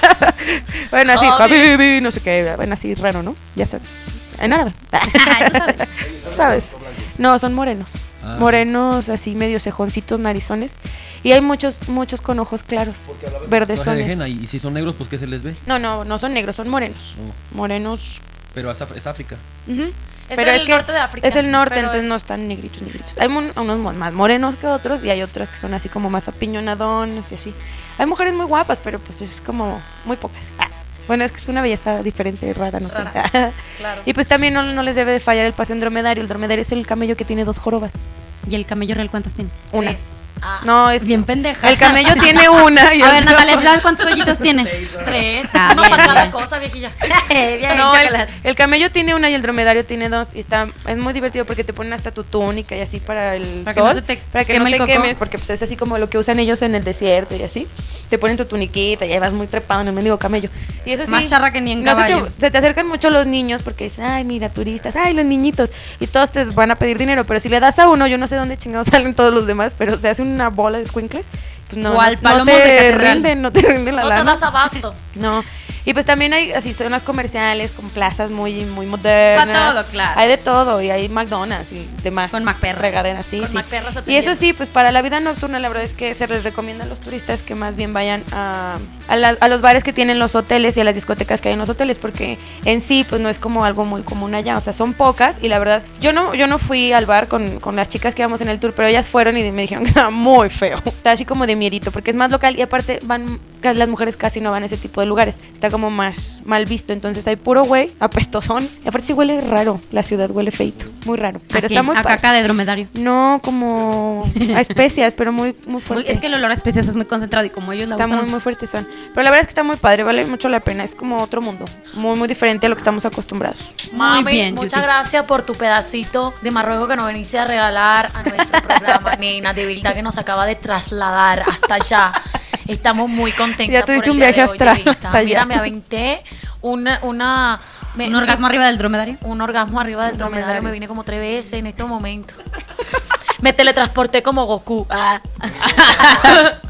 [SPEAKER 2] Bueno, así,
[SPEAKER 3] Habibi.
[SPEAKER 2] Habibi, no sé qué, bueno, así raro, ¿no? Ya sabes. En árabe.
[SPEAKER 1] Tú sabes.
[SPEAKER 2] ¿Sabes? No, son morenos.
[SPEAKER 4] Ah.
[SPEAKER 2] Morenos, así medio cejoncitos, narizones. Y hay muchos, muchos con ojos claros, verdesones.
[SPEAKER 4] Y si son negros, pues ¿qué se les ve?
[SPEAKER 2] No, no, no son negros, son morenos.
[SPEAKER 4] No,
[SPEAKER 2] Morenos.
[SPEAKER 4] pero es, Af- es África.
[SPEAKER 2] Ujú.
[SPEAKER 3] Es
[SPEAKER 2] Pero
[SPEAKER 3] el
[SPEAKER 2] es que
[SPEAKER 3] norte de África.
[SPEAKER 2] Es el norte,
[SPEAKER 3] pero
[SPEAKER 2] entonces
[SPEAKER 3] es-
[SPEAKER 2] no están negritos, negritos. Hay mon- unos mo- más morenos que otros, y hay otras que son así como más apiñonadones y así. Hay mujeres muy guapas, pero pues es como muy pocas. Ah. Bueno, es que es una belleza diferente, rara, no sé.
[SPEAKER 3] Claro.
[SPEAKER 2] Y pues también no, no les debe de fallar el paseo en dromedario. El dromedario es el camello que tiene dos jorobas.
[SPEAKER 1] ¿Y el camello real cuántas tiene?
[SPEAKER 2] Una.
[SPEAKER 3] Tres. Ah,
[SPEAKER 2] No, es...
[SPEAKER 1] Bien pendeja.
[SPEAKER 2] El camello tiene una. Y
[SPEAKER 1] A
[SPEAKER 2] el
[SPEAKER 1] ver,
[SPEAKER 2] otro-
[SPEAKER 1] Natalia, ¿sabes cuántos hoyitos tiene?
[SPEAKER 3] tres.
[SPEAKER 1] Ah,
[SPEAKER 3] Uno
[SPEAKER 1] bien,
[SPEAKER 3] para cada
[SPEAKER 1] bien.
[SPEAKER 3] cosa, viejilla.
[SPEAKER 1] Bien,
[SPEAKER 2] No, el,
[SPEAKER 1] chócalas.
[SPEAKER 2] el camello tiene una y el dromedario tiene dos. Y está, es muy divertido porque te ponen hasta tu túnica y así para el
[SPEAKER 1] Para que
[SPEAKER 2] sol.
[SPEAKER 1] no se te
[SPEAKER 2] para que
[SPEAKER 1] queme
[SPEAKER 2] no
[SPEAKER 1] el
[SPEAKER 2] te
[SPEAKER 1] coco.
[SPEAKER 2] quemes, porque pues es así como lo que usan ellos en el desierto y así. Te ponen tu tuniquita y ahí vas muy trepado en el mendigo camello. Y eso sí.
[SPEAKER 1] Más charra que ni en
[SPEAKER 2] no se te-
[SPEAKER 1] caballo.
[SPEAKER 2] se te acercan mucho los niños porque dicen, ay, mira, turistas, ay, los niñitos. Y todos te van a pedir dinero. Pero si le das a uno, yo no sé dónde chingados salen todos los demás, pero se hace una bola de escuincles. Pues no,
[SPEAKER 1] O al
[SPEAKER 2] no, no
[SPEAKER 1] Palomos
[SPEAKER 2] te
[SPEAKER 1] de catedral.
[SPEAKER 2] rinden, no te rinden la
[SPEAKER 3] No te
[SPEAKER 2] lana.
[SPEAKER 3] das abasto.
[SPEAKER 2] No, y pues también hay así zonas comerciales con plazas muy muy modernas.
[SPEAKER 1] Pa' todo, claro.
[SPEAKER 2] Hay de todo y hay McDonald's y demás.
[SPEAKER 1] Con McPerra.
[SPEAKER 2] Regaderas, sí,
[SPEAKER 3] Con
[SPEAKER 2] sí.
[SPEAKER 3] McPerras
[SPEAKER 2] Y
[SPEAKER 3] atendiendo.
[SPEAKER 2] eso sí, pues para la vida nocturna la verdad es que se les recomienda a los turistas que más bien vayan a, a, la- a los bares que tienen los hoteles y a las discotecas que hay en los hoteles, porque en sí pues no es como algo muy común allá, o sea, son pocas y la verdad, yo no yo no fui al bar con, con las chicas que íbamos en el tour, pero ellas fueron y me dijeron que estaba muy feo. Estaba así como de miedito, porque es más local y aparte van ca- las mujeres casi no van a ese tipo de lugares. Está como más mal visto, entonces hay puro güey, apestosón. Y aparte sí huele raro, la ciudad huele feito, muy raro, pero
[SPEAKER 1] ¿A qué?
[SPEAKER 2] está muy
[SPEAKER 1] A
[SPEAKER 2] padre.
[SPEAKER 1] caca de dromedario.
[SPEAKER 2] No, como a especias, pero muy muy
[SPEAKER 1] Muy-
[SPEAKER 2] fuerte.
[SPEAKER 1] es que el olor a especias es muy concentrado y como ellos la
[SPEAKER 2] Está
[SPEAKER 1] usan.
[SPEAKER 2] muy, muy fuerte son. Pero la verdad es que está muy padre, vale mucho la pena. Es como otro mundo. Muy, muy diferente a lo que estamos acostumbrados.
[SPEAKER 3] Mami,
[SPEAKER 1] Muy bien,
[SPEAKER 3] muchas
[SPEAKER 1] Yutis.
[SPEAKER 3] gracias por tu pedacito de Marruecos que nos veniste a regalar a nuestro programa, nena. De verdad que nos acaba de trasladar hasta allá. Estamos muy contentas.
[SPEAKER 2] Ya tuviste
[SPEAKER 3] por el
[SPEAKER 2] un
[SPEAKER 3] día
[SPEAKER 2] viaje
[SPEAKER 3] de hoy,
[SPEAKER 2] astral
[SPEAKER 3] de verdad.
[SPEAKER 2] hasta
[SPEAKER 3] Mira,
[SPEAKER 2] allá.
[SPEAKER 3] me aventé una. una me-
[SPEAKER 1] Un orgasmo arriba del dromedario.
[SPEAKER 3] Un orgasmo arriba del
[SPEAKER 2] Un
[SPEAKER 3] dromedario.
[SPEAKER 2] dromedario.
[SPEAKER 3] Me vine como tres veces en estos momentos. Me teletransporté como Goku. Ah.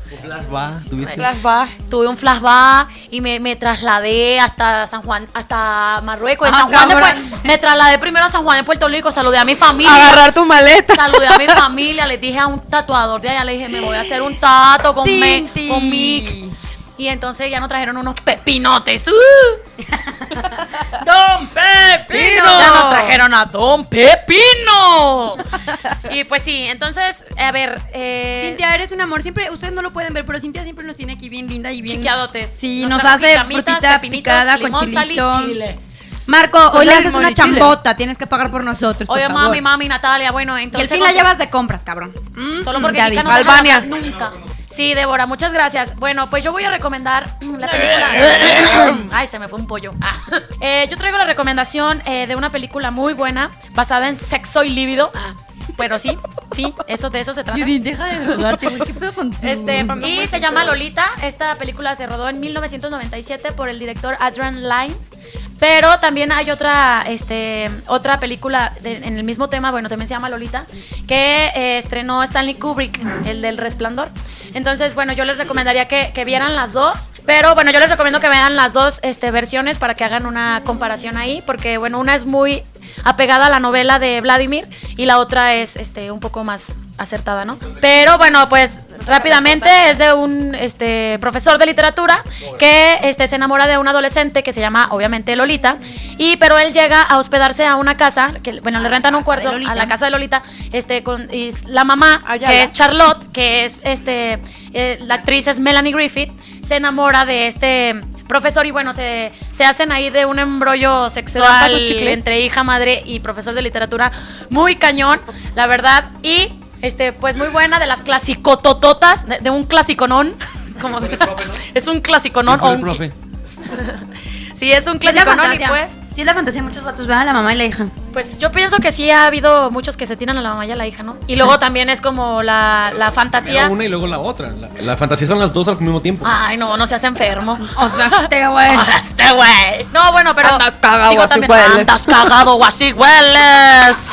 [SPEAKER 4] Flashback, ¿tuviste?
[SPEAKER 2] Flashback.
[SPEAKER 3] Tuve un flashback y me, me trasladé hasta San Juan, hasta Marruecos. De
[SPEAKER 1] Ah,
[SPEAKER 3] San Juan de
[SPEAKER 1] cabrón.
[SPEAKER 3] Puer- me trasladé primero a San Juan de Puerto Rico, saludé a mi familia.
[SPEAKER 2] Agarrar tu maleta.
[SPEAKER 3] Saludé a mi familia, les dije a un tatuador de allá, le dije, me voy a hacer un tato con, me,
[SPEAKER 1] Cinti.
[SPEAKER 3] con Mick. Y entonces ya nos trajeron unos pepinotes. ¡Uh! ¡Don Pepino! Ya nos trajeron a Don Pepino. Y pues sí, entonces, a ver. Eh,
[SPEAKER 1] Cintia, eres un amor. Siempre, ustedes no lo pueden ver, pero Cintia siempre nos tiene aquí bien linda y bien.
[SPEAKER 3] Chiquiadotes.
[SPEAKER 1] Sí,
[SPEAKER 3] Nos
[SPEAKER 1] nos,
[SPEAKER 3] trajo
[SPEAKER 1] hace
[SPEAKER 3] jicamitas,
[SPEAKER 1] frutita
[SPEAKER 3] pepinitos,
[SPEAKER 1] picada con
[SPEAKER 3] limón, sal y
[SPEAKER 1] chilito.
[SPEAKER 3] chile.
[SPEAKER 1] Marco, hoy le
[SPEAKER 2] Con
[SPEAKER 1] haces
[SPEAKER 2] limón
[SPEAKER 1] una
[SPEAKER 2] y chile.
[SPEAKER 1] chambota. Tienes que pagar por nosotros. por
[SPEAKER 3] Oye,
[SPEAKER 1] favor.
[SPEAKER 3] mami, mami, Natalia, bueno,
[SPEAKER 1] Y al
[SPEAKER 3] entonces.
[SPEAKER 1] fin la llevas de compras, cabrón. Mm,
[SPEAKER 3] Solo porque
[SPEAKER 1] Daddy.
[SPEAKER 3] Kika no deja de
[SPEAKER 2] Albania.
[SPEAKER 3] hablar nunca. Sí, Débora, muchas gracias. Bueno, pues yo voy a recomendar la película. Ay, se me fue un pollo. Ah. Eh, yo traigo la recomendación eh, de una película muy buena basada en sexo y líbido. Pero sí, sí, eso de eso se trata.
[SPEAKER 1] Judy, deja de sudarte, güey. ¿Qué pedo con tu-
[SPEAKER 3] Este, y se llama Lolita. Esta película se rodó en mil novecientos noventa y siete por el director Adrian Lyne. Pero también hay otra, este, otra película de- en el mismo tema, bueno, también se llama Lolita, que eh, estrenó Stanley Kubrick, el del Resplandor. Entonces, bueno, yo les recomendaría que, que vieran las dos. Pero bueno, yo les recomiendo que vean las dos este, versiones para que hagan una comparación ahí. Porque, bueno, una es muy apegada a la novela de Vladimir y la otra es este, un poco más acertada, ¿no? Pero bueno, pues rápidamente es de un este, profesor de literatura que este, se enamora de un adolescente que se llama obviamente Lolita, y pero él llega a hospedarse a una casa, que bueno, le rentan un
[SPEAKER 1] casa de
[SPEAKER 3] cuarto
[SPEAKER 1] Lolita.
[SPEAKER 3] a la casa de Lolita, este, con y la mamá,
[SPEAKER 2] Ayala.
[SPEAKER 3] que es Charlotte, que es este, eh, la actriz es Melanie Griffith, se enamora de este profesor y bueno, se, se hacen ahí de un embrollo
[SPEAKER 2] dan
[SPEAKER 3] sexual
[SPEAKER 2] pasos chicles?
[SPEAKER 3] entre hija, madre y profesor de literatura muy cañón, la verdad, y este, pues muy buena, de las clasicotototas, de, de un clasiconón, como de- es un clasiconón
[SPEAKER 4] ¿Quién fue
[SPEAKER 3] o
[SPEAKER 4] el
[SPEAKER 3] un
[SPEAKER 4] profe?
[SPEAKER 3] sí, es un
[SPEAKER 1] Sí, es la
[SPEAKER 3] clasiconón y
[SPEAKER 1] fantasía.
[SPEAKER 3] pues
[SPEAKER 1] Sí, es la fantasía. Muchos vatos vean a la mamá y la hija.
[SPEAKER 3] pues yo pienso que sí ha habido muchos que se tiran a la mamá y a la hija, ¿no? Y luego también es como la, la fantasía.
[SPEAKER 4] Primero una y luego la otra. La, la fantasía son las dos al mismo tiempo.
[SPEAKER 3] Ay, no, no seas enfermo.
[SPEAKER 1] O sea, este güey.
[SPEAKER 3] Ah, este güey. No, bueno, pero.
[SPEAKER 2] Andas cagado,
[SPEAKER 3] digo
[SPEAKER 2] así
[SPEAKER 3] también,
[SPEAKER 2] hueles.
[SPEAKER 3] Andas cagado o así hueles.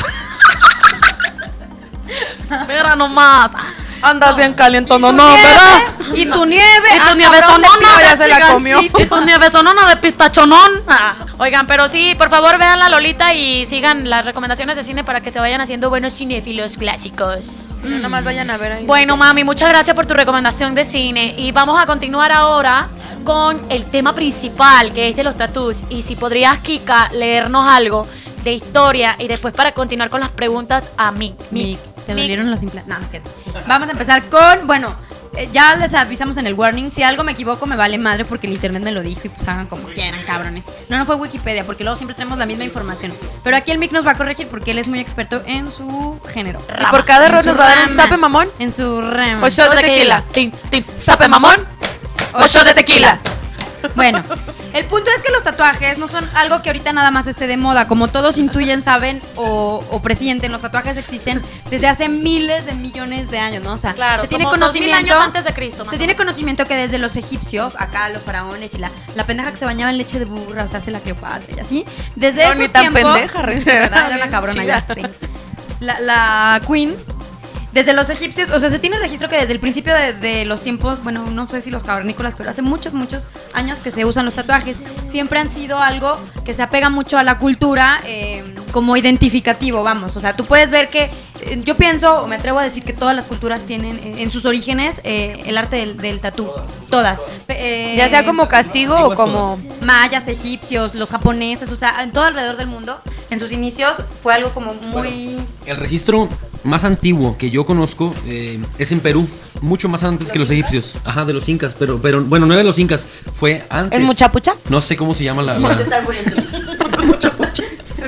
[SPEAKER 3] Mira nomás.
[SPEAKER 2] Andas bien calientón, no, no,
[SPEAKER 1] nieve,
[SPEAKER 2] ¿verdad?
[SPEAKER 1] Y tu nieve.
[SPEAKER 3] Y tu
[SPEAKER 1] ah,
[SPEAKER 3] nieve
[SPEAKER 1] cabrón, de
[SPEAKER 3] sonona,
[SPEAKER 1] pizza
[SPEAKER 2] ya se la comió.
[SPEAKER 1] chigancito.
[SPEAKER 3] Y tu nieve sonona de pistachonón. Ah, oigan, pero sí, por favor vean la Lolita y sigan las recomendaciones de cine para que se vayan haciendo buenos cinéfilos clásicos.
[SPEAKER 2] No, nomás vayan a ver ahí.
[SPEAKER 3] Bueno, mami, muchas gracias por tu recomendación de cine. Y vamos a continuar ahora con el tema principal, que es de los tatús. Y si podrías, Kika, leernos algo de historia y después para continuar con las preguntas a mí.
[SPEAKER 1] Mick, te
[SPEAKER 3] Mick.
[SPEAKER 1] dolieron los implantes. No, no es cierto. Vamos a empezar con, bueno, eh, ya les avisamos en el warning. Si algo me equivoco, me vale madre porque el internet me lo dijo y pues hagan como quieran, cabrones. No, no fue Wikipedia, porque luego siempre tenemos la misma información. Pero aquí el Mick nos va a corregir porque él es muy experto en su género.
[SPEAKER 2] Y por cada error
[SPEAKER 1] En su
[SPEAKER 2] nos va a dar un
[SPEAKER 1] rama.
[SPEAKER 2] zape mamón.
[SPEAKER 1] En su rama.
[SPEAKER 2] O shot de tequila.
[SPEAKER 3] Tin, tin, sape mamón. O shot de tequila.
[SPEAKER 1] Bueno, el punto es que los tatuajes no son algo que ahorita nada más esté de moda. Como todos intuyen, saben o, o presienten, los tatuajes existen desde hace miles de millones de años, ¿no? O sea,
[SPEAKER 3] Claro,
[SPEAKER 1] se tiene
[SPEAKER 3] como dos mil
[SPEAKER 1] conocimiento
[SPEAKER 3] años antes de Cristo, más
[SPEAKER 1] Se
[SPEAKER 3] o
[SPEAKER 1] tiene
[SPEAKER 3] menos.
[SPEAKER 1] conocimiento que desde los egipcios, acá los faraones y la, la pendeja que se bañaba en leche de burra, o sea, hace la Cleopatra y así. Desde
[SPEAKER 2] No,
[SPEAKER 1] esos
[SPEAKER 2] ni tan
[SPEAKER 1] tiempos,
[SPEAKER 2] pendeja, Reina,
[SPEAKER 1] de verdad, era
[SPEAKER 2] bien
[SPEAKER 1] una cabrona,
[SPEAKER 2] chida.
[SPEAKER 1] ya sé. La, la Queen. Desde los egipcios, o sea, se tiene registro que desde el principio de, de los tiempos, bueno, no sé si los cavernícolas, pero hace muchos, muchos años que se usan los tatuajes, siempre han sido algo que se apega mucho a la cultura eh, como identificativo, vamos. O sea, tú puedes ver que, eh, yo pienso, o me atrevo a decir que todas las culturas tienen eh, en sus orígenes eh, el arte del, del tatú, todas. Pe- eh,
[SPEAKER 2] Ya sea como castigo o
[SPEAKER 4] Antiguas
[SPEAKER 2] como...
[SPEAKER 1] mayas, egipcios, los japoneses, o sea, en todo alrededor del mundo, en sus inicios fue algo como muy...
[SPEAKER 4] El registro más antiguo que yo conozco eh, es en Perú, mucho más antes que los egipcios. Ajá, de los incas, pero, pero bueno, no era de los incas, fue antes.
[SPEAKER 2] ¿El Muchapucha?
[SPEAKER 4] No sé cómo se llama la... la... Muchapucha.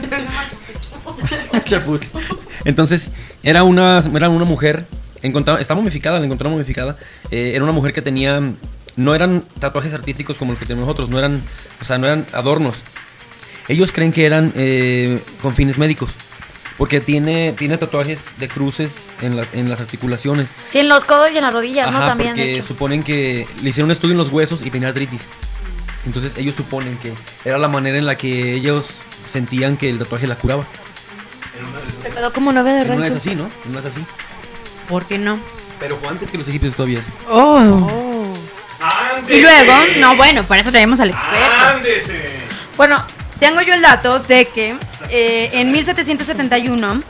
[SPEAKER 4] Muchapucha. Entonces, era una, era una mujer, encontraba, está momificada, la encontraron momificada. eh, era una mujer que tenía, no eran tatuajes artísticos como los que tenemos nosotros, no eran, o sea, no eran adornos. Ellos creen que eran eh, con fines médicos. Porque tiene, tiene tatuajes de cruces en las, en las articulaciones.
[SPEAKER 3] Sí, en los codos y en las rodillas, ¿no?
[SPEAKER 4] Ajá,
[SPEAKER 3] También, de
[SPEAKER 4] porque
[SPEAKER 3] hecho.
[SPEAKER 4] suponen que le hicieron un estudio en los huesos y tenía artritis. Entonces ellos suponen que era la manera en la que ellos sentían que el tatuaje la curaba.
[SPEAKER 2] Se quedó como nueve de
[SPEAKER 4] No es
[SPEAKER 2] rancho.
[SPEAKER 4] así, ¿no? No es así.
[SPEAKER 1] ¿Por qué no?
[SPEAKER 4] Pero fue antes que los egipcios todavía.
[SPEAKER 1] Oh. Y luego, no, bueno, para eso traemos al experto.
[SPEAKER 5] Ándese.
[SPEAKER 1] Bueno, tengo yo el dato de que eh, en mil setecientos setenta y uno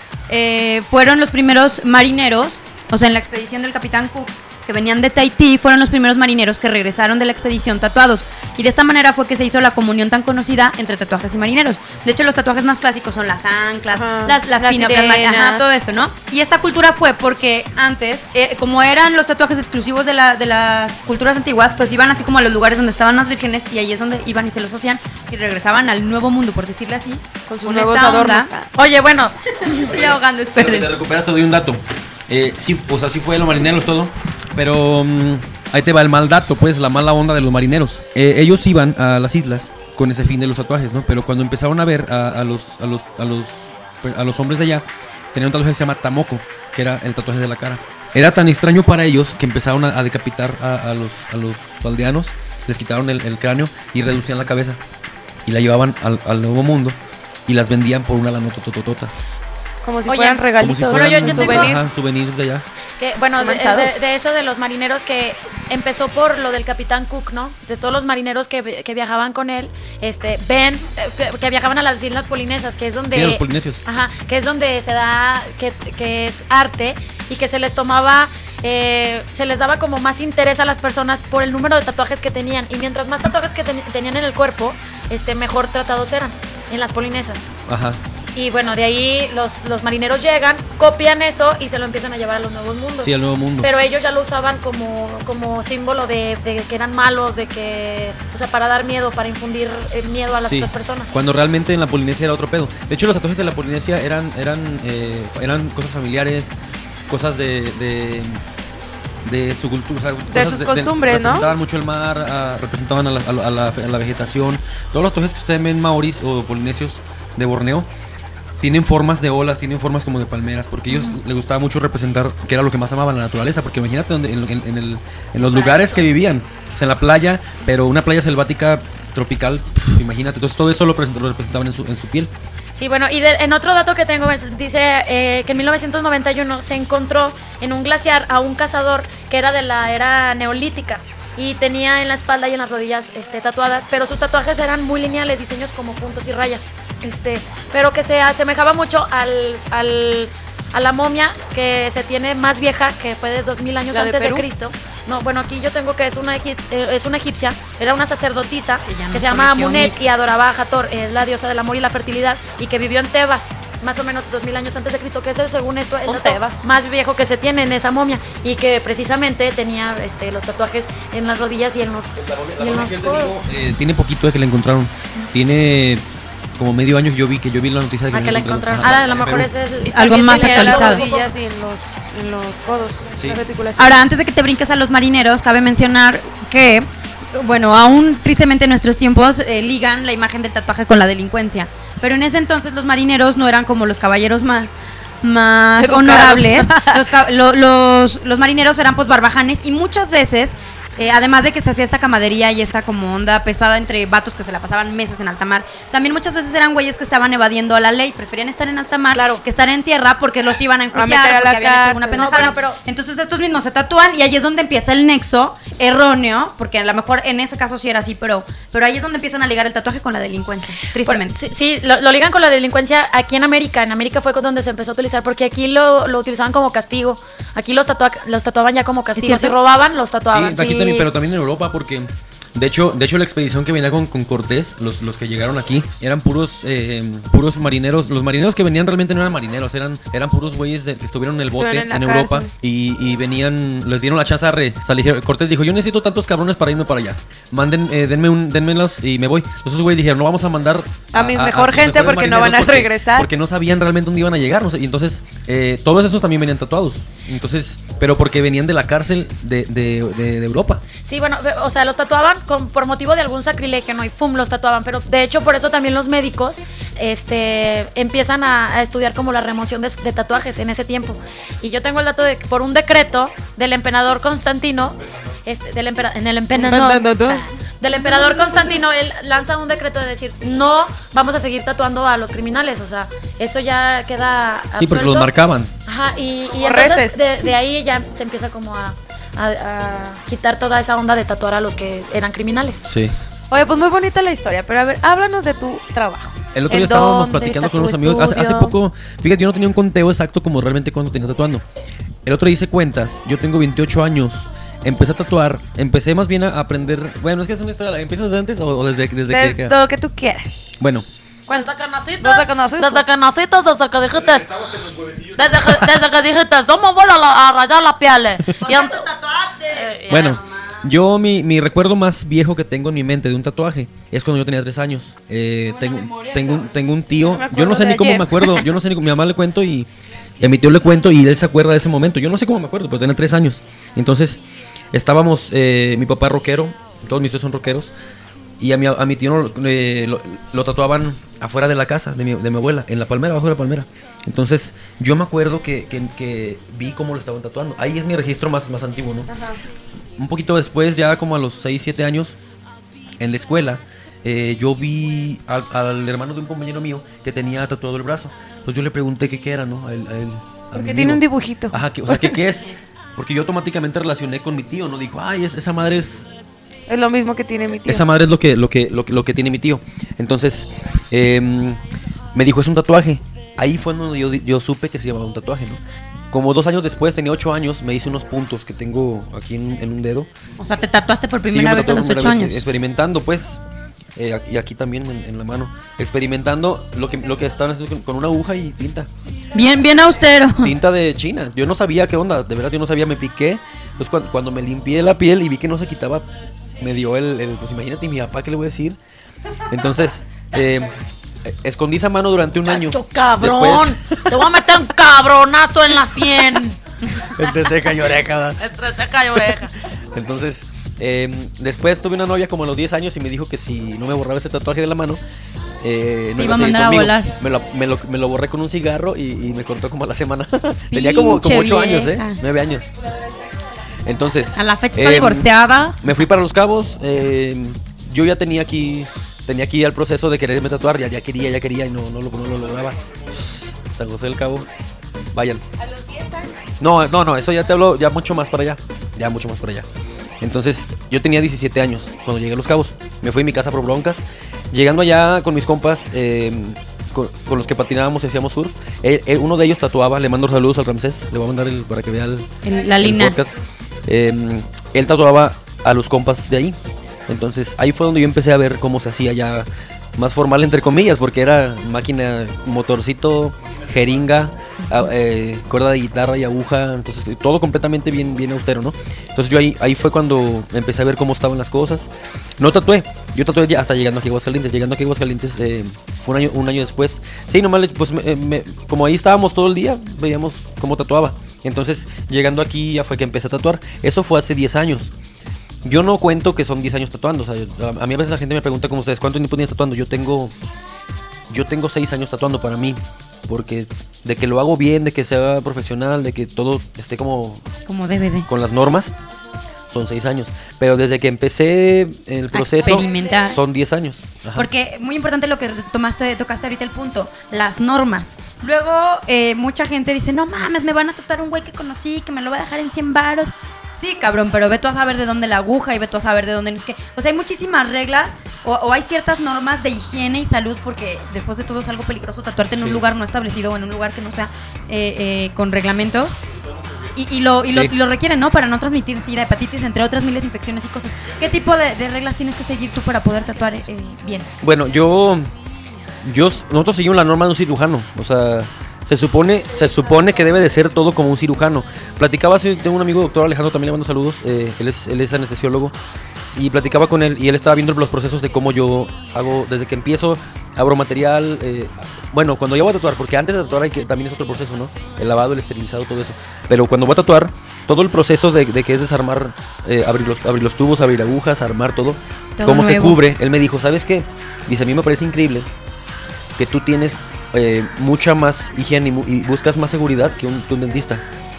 [SPEAKER 1] eh, fueron los primeros marineros, o sea, en la expedición del Capitán Cook, que venían de Tahití, fueron los primeros marineros que regresaron de la expedición tatuados. Y de esta manera fue que se hizo la comunión tan conocida entre tatuajes y marineros. De hecho, los tatuajes más clásicos son las anclas,
[SPEAKER 2] Ajá.
[SPEAKER 1] las, las,
[SPEAKER 2] Las
[SPEAKER 1] pinas,
[SPEAKER 2] sirenas.
[SPEAKER 1] ajá, todo esto, ¿no? Y esta cultura fue porque antes, eh, como eran los tatuajes exclusivos de, la, de las culturas antiguas, pues iban así como a los lugares donde estaban más vírgenes y ahí es donde iban y se los hacían y regresaban al nuevo mundo, por decirle así,
[SPEAKER 2] Con sus
[SPEAKER 1] con
[SPEAKER 2] nuevos
[SPEAKER 1] esta
[SPEAKER 2] adornos.
[SPEAKER 1] onda.
[SPEAKER 3] Oye, bueno,
[SPEAKER 1] Estoy ahogando,
[SPEAKER 4] Pero te
[SPEAKER 1] esperen.
[SPEAKER 4] recuperas, te doy un dato. Eh, sí, o sea, sí fue los marineros todo, pero um, ahí te va el mal dato, pues, la mala onda de los marineros. Eh, ellos iban a las islas con ese fin de los tatuajes, ¿no? Pero cuando empezaron a ver a, a los a los a los a los hombres de allá, tenían un tatuaje que se llama tamoco, que era el tatuaje de la cara. Era tan extraño para ellos que empezaron a, a decapitar a, a los a los aldeanos, les quitaron el, el cráneo y reducían la cabeza y la llevaban al, al nuevo mundo y las vendían por una lana tototota.
[SPEAKER 2] Como si
[SPEAKER 3] Oye,
[SPEAKER 2] fueran
[SPEAKER 4] Como
[SPEAKER 2] regalitos.
[SPEAKER 4] si
[SPEAKER 3] Bueno,
[SPEAKER 4] fueran
[SPEAKER 3] yo- yo tengo-
[SPEAKER 4] souvenir. Ajá, souvenirs de allá.
[SPEAKER 3] que, bueno, de,
[SPEAKER 2] Manchados.
[SPEAKER 3] de- de eso de los marineros que empezó por lo del Capitán Cook, ¿no? De todos los marineros que, que viajaban con él, este, ven, eh, que, que viajaban a las islas polinesas, que es donde...
[SPEAKER 4] Sí, a los polinesios.
[SPEAKER 3] Ajá, que es donde se da, que, que es arte y que se les tomaba, eh, se les daba como más interés a las personas por el número de tatuajes que tenían. Y mientras más tatuajes que ten- tenían en el cuerpo, este, mejor tratados eran en las polinesas.
[SPEAKER 4] Ajá.
[SPEAKER 3] Y bueno, de ahí los, los marineros llegan, copian eso y se lo empiezan a llevar a los nuevos mundos.
[SPEAKER 4] Sí, al nuevo mundo.
[SPEAKER 3] Pero ellos ya lo usaban como, como símbolo de, de que eran malos, de que, o sea, para dar miedo, para infundir eh, miedo a las
[SPEAKER 4] Sí,
[SPEAKER 3] otras personas.
[SPEAKER 4] cuando realmente en la Polinesia era otro pedo. De hecho, los tatuajes de la Polinesia eran eran eh, eran cosas familiares, cosas de de, de su cultura, o sea, cosas
[SPEAKER 2] sus costumbres, ¿no?
[SPEAKER 4] Representaban mucho el mar, ah, representaban a la, a la- a la- a la vegetación. Todos los tatuajes que ustedes ven maoris o polinesios de Borneo tienen formas de olas, tienen formas como de palmeras, porque ellos les gustaba mucho representar que era lo que más amaban, la naturaleza, porque imagínate donde, en, en- en el- en los lugares que vivían, o sea, en la playa, pero una playa selvática tropical, pf, imagínate, entonces todo eso lo, present- lo representaban en su, en su piel.
[SPEAKER 3] Sí, bueno, y de- en otro dato que tengo, es- dice eh, que en mil novecientos noventa y uno se encontró en un glaciar a un cazador que era de la era neolítica y tenía en la espalda y en las rodillas este, tatuadas, pero sus tatuajes eran muy lineales, diseños como puntos y rayas, este, pero que se asemejaba mucho al, al- a la momia que se tiene más vieja, que fue de dos mil años
[SPEAKER 2] ¿La de
[SPEAKER 3] antes de,
[SPEAKER 2] Perú?
[SPEAKER 3] Cristo. No, bueno, aquí yo tengo que es una, egip- eh, es una egipcia, era una sacerdotisa
[SPEAKER 1] Que ya
[SPEAKER 3] que
[SPEAKER 1] nos
[SPEAKER 3] se llama
[SPEAKER 1] corrigió
[SPEAKER 3] Amunet
[SPEAKER 1] Nick.
[SPEAKER 3] y adoraba a Hathor, es la diosa del amor y la fertilidad, y que vivió en Tebas, más o menos dos mil años antes de Cristo, que es el, según esto el
[SPEAKER 2] Con
[SPEAKER 3] dato
[SPEAKER 2] Tebas.
[SPEAKER 3] más viejo que se tiene en esa momia, y que precisamente tenía este, los tatuajes en las rodillas y en los, y en los codos.
[SPEAKER 4] Eh, tiene poquito de que la encontraron, tiene como medio año, yo vi que yo vi la noticia de que
[SPEAKER 3] A que la encontraron.
[SPEAKER 4] Ajá,
[SPEAKER 3] Ah, a lo
[SPEAKER 4] en
[SPEAKER 3] mejor
[SPEAKER 4] Perú.
[SPEAKER 3] es el,
[SPEAKER 1] Algo
[SPEAKER 3] también
[SPEAKER 1] más
[SPEAKER 3] tenía
[SPEAKER 2] En las
[SPEAKER 1] actualizado.
[SPEAKER 2] rodillas y en los, en los codos.
[SPEAKER 4] Sí.
[SPEAKER 2] Las articulaciones.
[SPEAKER 1] Ahora, antes de que te brinques a los marineros, cabe mencionar que, bueno, aún tristemente en nuestros tiempos eh, ligan la imagen del tatuaje con la delincuencia. Pero en ese entonces los marineros no eran como los caballeros más, más
[SPEAKER 2] Educados.
[SPEAKER 1] honorables. Los, ca- lo- los, los marineros eran pues barbajanes y muchas veces, eh, además de que se hacía esta camadería y esta como onda pesada entre vatos que se la pasaban meses en alta mar, también muchas veces eran güeyes que estaban evadiendo a la ley, preferían estar en alta mar
[SPEAKER 3] Claro.
[SPEAKER 1] que estar en tierra porque los iban a
[SPEAKER 2] meter a
[SPEAKER 1] enjuiciar,
[SPEAKER 2] la
[SPEAKER 1] porque habían hecho alguna
[SPEAKER 2] cárcel.
[SPEAKER 1] pendejada.
[SPEAKER 3] No, bueno, pero-
[SPEAKER 1] Entonces estos mismos se tatúan y ahí es donde empieza el nexo erróneo, porque a lo mejor en ese caso sí era así, pero, pero ahí es donde empiezan a ligar el tatuaje con la delincuencia, tristemente.
[SPEAKER 3] Sí, sí, lo, lo ligan con la delincuencia aquí en América. En América fue con donde se empezó a utilizar, porque aquí lo, lo utilizaban como castigo. Aquí los, tatua- los tatuaban ya como castigo. Si
[SPEAKER 1] cierto?
[SPEAKER 3] robaban, los
[SPEAKER 4] Sí,
[SPEAKER 3] tatuaban.
[SPEAKER 4] aquí
[SPEAKER 3] sí.
[SPEAKER 4] también, pero también en Europa, porque de hecho, de hecho la expedición que venía con, con Cortés, los, los que llegaron aquí, eran puros eh, puros marineros. Los marineros que venían realmente no eran marineros, eran, eran puros güeyes de- que estuvieron en el bote
[SPEAKER 2] Estuvieron
[SPEAKER 4] en,
[SPEAKER 2] en la
[SPEAKER 4] Europa
[SPEAKER 2] cárcel.
[SPEAKER 4] y, y venían, les dieron la chance a re. O sea, le dijeron- Cortés dijo, yo necesito tantos cabrones para irme para allá. Manden, eh, denme un, denmelos y me voy. Los otros güeyes dijeron, no vamos a mandar
[SPEAKER 2] A mi mejor
[SPEAKER 4] sus
[SPEAKER 2] gente
[SPEAKER 4] mejores
[SPEAKER 2] porque no van a
[SPEAKER 4] marineros porque-
[SPEAKER 2] regresar.
[SPEAKER 4] Porque no sabían realmente dónde iban a llegar. No sé, y entonces, eh, todos esos también venían tatuados. Entonces, pero porque venían de la cárcel de, de, de- de Europa.
[SPEAKER 3] Sí, bueno, ve- o sea, los tatuaban con- por motivo de algún sacrilegio, ¿no? Y ¡fum! Los tatuaban. Pero de hecho, por eso también los médicos este, empiezan a, a estudiar como la remoción de, de tatuajes en ese tiempo. Y yo tengo el dato de que por un decreto del emperador Constantino, este, del empera- en el emperador,
[SPEAKER 2] Emperador.
[SPEAKER 3] ah, del emperador Constantino, él lanza un decreto de decir, no vamos a seguir tatuando a los criminales, o sea, eso ya queda absuelto.
[SPEAKER 4] Sí, porque los marcaban.
[SPEAKER 3] Ajá, y, y
[SPEAKER 2] Como
[SPEAKER 3] entonces
[SPEAKER 2] reces.
[SPEAKER 3] de, de ahí ya se empieza como a, a, a quitar toda esa onda de tatuar a los que eran criminales.
[SPEAKER 4] Sí.
[SPEAKER 2] Oye, pues muy bonita la historia, pero a ver, háblanos de tu trabajo.
[SPEAKER 4] El otro
[SPEAKER 2] ¿En
[SPEAKER 4] día estábamos
[SPEAKER 2] dónde
[SPEAKER 4] platicando
[SPEAKER 2] está
[SPEAKER 4] con
[SPEAKER 2] tu
[SPEAKER 4] unos amigos. Hace, hace
[SPEAKER 2] estudio?
[SPEAKER 4] poco, fíjate, yo no tenía un conteo exacto como realmente cuando tenía tatuando. El otro día hice cuentas. Yo tengo veintiocho años. Empecé a tatuar. Empecé más bien a aprender. Bueno, es que es una historia. ¿Empiezas desde antes o desde, desde
[SPEAKER 2] De
[SPEAKER 4] que.?
[SPEAKER 2] lo que tú quieras.
[SPEAKER 4] Bueno,
[SPEAKER 3] Desde que naciste,
[SPEAKER 2] Desde que naciste.
[SPEAKER 3] desde que naciste, desde que dijiste, desde que, desde que dijiste, somos voy a, la- a rayar la piel. Y ant- Eh,
[SPEAKER 4] bueno. Yo, mi, mi recuerdo más viejo que tengo en mi mente de un tatuaje es cuando yo tenía tres años. Eh, tengo, tengo, un, tengo un tío.
[SPEAKER 2] me acuerdo
[SPEAKER 4] Yo no sé
[SPEAKER 2] de
[SPEAKER 4] ni cómo
[SPEAKER 2] ayer.
[SPEAKER 4] me acuerdo. Yo no sé ni cómo. Mi mamá le cuento y, y a mi tío le cuento y él se acuerda de ese momento. Yo no sé cómo me acuerdo, pero tenía tres años. Entonces, estábamos. Eh, mi papá rockero. Todos mis tíos son rockeros. Y a mi, a mi tío lo, eh, lo, lo tatuaban afuera de la casa de mi, de mi abuela, en la palmera, abajo de la palmera. Entonces, yo me acuerdo que, que, que vi cómo lo estaban tatuando. Ahí es mi registro más, más antiguo, ¿no? Un poquito después, ya como a los seis, siete años, en la escuela, eh, yo vi al, al hermano de un compañero mío que tenía tatuado el brazo. Entonces yo le pregunté qué, qué era, ¿no? A él, a él, a mi
[SPEAKER 2] Porque
[SPEAKER 4] amigo.
[SPEAKER 2] tiene un dibujito.
[SPEAKER 4] Ajá, que, o sea, ¿qué, qué es? Porque yo automáticamente relacioné con mi tío, ¿no? Dijo, ay, es, esa madre es...
[SPEAKER 2] Es lo mismo que tiene mi tío.
[SPEAKER 4] Esa madre es lo que, lo que, lo que, lo que tiene mi tío. Entonces, eh, me dijo, es un tatuaje. Ahí fue donde yo, yo supe que se llamaba un tatuaje, ¿no? Como dos años después, tenía ocho años, me hice unos puntos que tengo aquí en, en un dedo.
[SPEAKER 1] O sea, te tatuaste por
[SPEAKER 4] Sí,
[SPEAKER 1] primera
[SPEAKER 4] me
[SPEAKER 1] vez a
[SPEAKER 4] tatué
[SPEAKER 1] los
[SPEAKER 4] por
[SPEAKER 1] ocho
[SPEAKER 4] primera vez,
[SPEAKER 1] años.
[SPEAKER 4] experimentando, pues, eh, y aquí también en, en la mano. Experimentando lo que, lo que estaban haciendo con, con una aguja y tinta.
[SPEAKER 1] Bien, bien austero.
[SPEAKER 4] Tinta de China. Yo no sabía qué onda, de verdad yo no sabía, me piqué. Entonces cuando, cuando me limpié la piel y vi que no se quitaba, me dio el, el pues imagínate mi papá, ¿qué le voy a decir? Entonces, eh, escondí esa mano durante un año.
[SPEAKER 3] Chacho, cabrón, te voy a meter un cabronazo en la sien.
[SPEAKER 4] Entre ceja y oreja. ¿verdad?
[SPEAKER 3] Entre ceja y oreja.
[SPEAKER 4] Entonces, eh, después tuve una novia como a los diez años y me dijo que si no me borraba ese tatuaje de la mano, eh, no
[SPEAKER 1] Te
[SPEAKER 4] iba
[SPEAKER 1] iba a
[SPEAKER 4] seguir
[SPEAKER 1] mandar a
[SPEAKER 4] conmigo.
[SPEAKER 1] volar.
[SPEAKER 4] Me lo, me, lo, me lo borré con un cigarro y, y me cortó como a la semana. Tenía como, como
[SPEAKER 1] Pinche
[SPEAKER 4] ocho años, ¿eh?
[SPEAKER 1] vieja.
[SPEAKER 4] Nueve años. Entonces,
[SPEAKER 1] A la fecha está
[SPEAKER 4] eh,
[SPEAKER 1] divorciada.
[SPEAKER 4] me fui para Los Cabos. eh, yo ya tenía aquí tenía aquí el proceso de quererme tatuar. Ya, ya quería, ya quería y no, no, lo, no lo lograba. San José del Cabo. Vayan.
[SPEAKER 2] A los diez años.
[SPEAKER 4] No, no, no, eso ya te hablo ya mucho más para allá. Ya mucho más para allá. Entonces, yo tenía diecisiete años cuando llegué a Los Cabos. Me fui a mi casa por broncas. Llegando allá con mis compas, eh, con, con los que patinábamos y hacíamos surf, él- él- uno de ellos tatuaba. Le mando saludos al Ramsés. Le voy a mandar el, para que vea el,
[SPEAKER 1] En la
[SPEAKER 4] el
[SPEAKER 1] línea.
[SPEAKER 4] podcast. Eh, él tatuaba a los compas de ahí. Entonces, ahí fue donde yo empecé a ver cómo se hacía ya más formal, entre comillas, porque era máquina, motorcito, jeringa, a- eh, cuerda de guitarra y aguja, entonces todo completamente bien, bien austero, ¿no? Entonces yo ahí, ahí fue cuando empecé a ver cómo estaban las cosas. No tatué, yo tatué ya hasta llegando aquí a Aguascalientes. Llegando aquí a Aguascalientes eh, fue un año, un año después. Sí, nomás, le- pues me- me- como ahí estábamos todo el día, veíamos cómo tatuaba. Entonces, llegando aquí ya fue que empecé a tatuar. Eso fue hace diez años. Yo no cuento que son diez años tatuando. O sea, yo- a a mí a veces la gente me pregunta como ustedes, ¿cuánto tiempo tienes tatuando? Yo tengo yo tengo seis años tatuando para mí. Porque de que lo hago bien, de que sea profesional, de que todo esté como
[SPEAKER 1] Como D V D.
[SPEAKER 4] con las normas, son seis años. Pero desde que empecé el proceso,
[SPEAKER 1] experimentar.
[SPEAKER 4] son diez años. Ajá.
[SPEAKER 1] Porque muy importante lo que tomaste, tocaste ahorita el punto, las normas. Luego eh, mucha gente dice, no mames, me van a tatuar un güey que conocí, que me lo va a dejar en cien varos. Sí, cabrón, pero ve tú a saber de dónde la aguja y ve tú a saber de dónde no es que... O sea, hay muchísimas reglas o, o hay ciertas normas de higiene y salud porque después de todo es algo peligroso tatuarte en
[SPEAKER 4] Sí.
[SPEAKER 1] un lugar no establecido o en un lugar que no sea eh, eh, con reglamentos. Y, y, lo, y, lo,
[SPEAKER 4] Sí.
[SPEAKER 1] y lo requieren, ¿no? Para no transmitir sida, hepatitis, entre otras miles de infecciones y cosas. ¿Qué tipo de, de reglas tienes que seguir tú para poder tatuar eh, bien?
[SPEAKER 4] Bueno, yo, yo, nosotros seguimos la norma de un cirujano. O sea, se supone, se supone que debe de ser todo como un cirujano. Platicaba hace, tengo un amigo, doctor Alejandro, también le mando saludos. eh, él es, él es anestesiólogo. Y platicaba con él y él estaba viendo los procesos de cómo yo hago, desde que empiezo, abro material. eh, bueno, cuando yo voy a tatuar, porque antes de tatuar hay que, también es otro proceso, ¿no? El lavado, el esterilizado, todo eso. Pero cuando voy a tatuar, todo el proceso de, de que es desarmar, eh, abrir, los, abrir los tubos, abrir agujas, armar todo,
[SPEAKER 1] Todo
[SPEAKER 4] cómo se
[SPEAKER 1] nuevo.
[SPEAKER 4] cubre. Él me dijo, ¿sabes qué? Dice, a mí me parece increíble que tú tienes eh, mucha más higiene y, mu- y buscas más seguridad que un, que un dentista.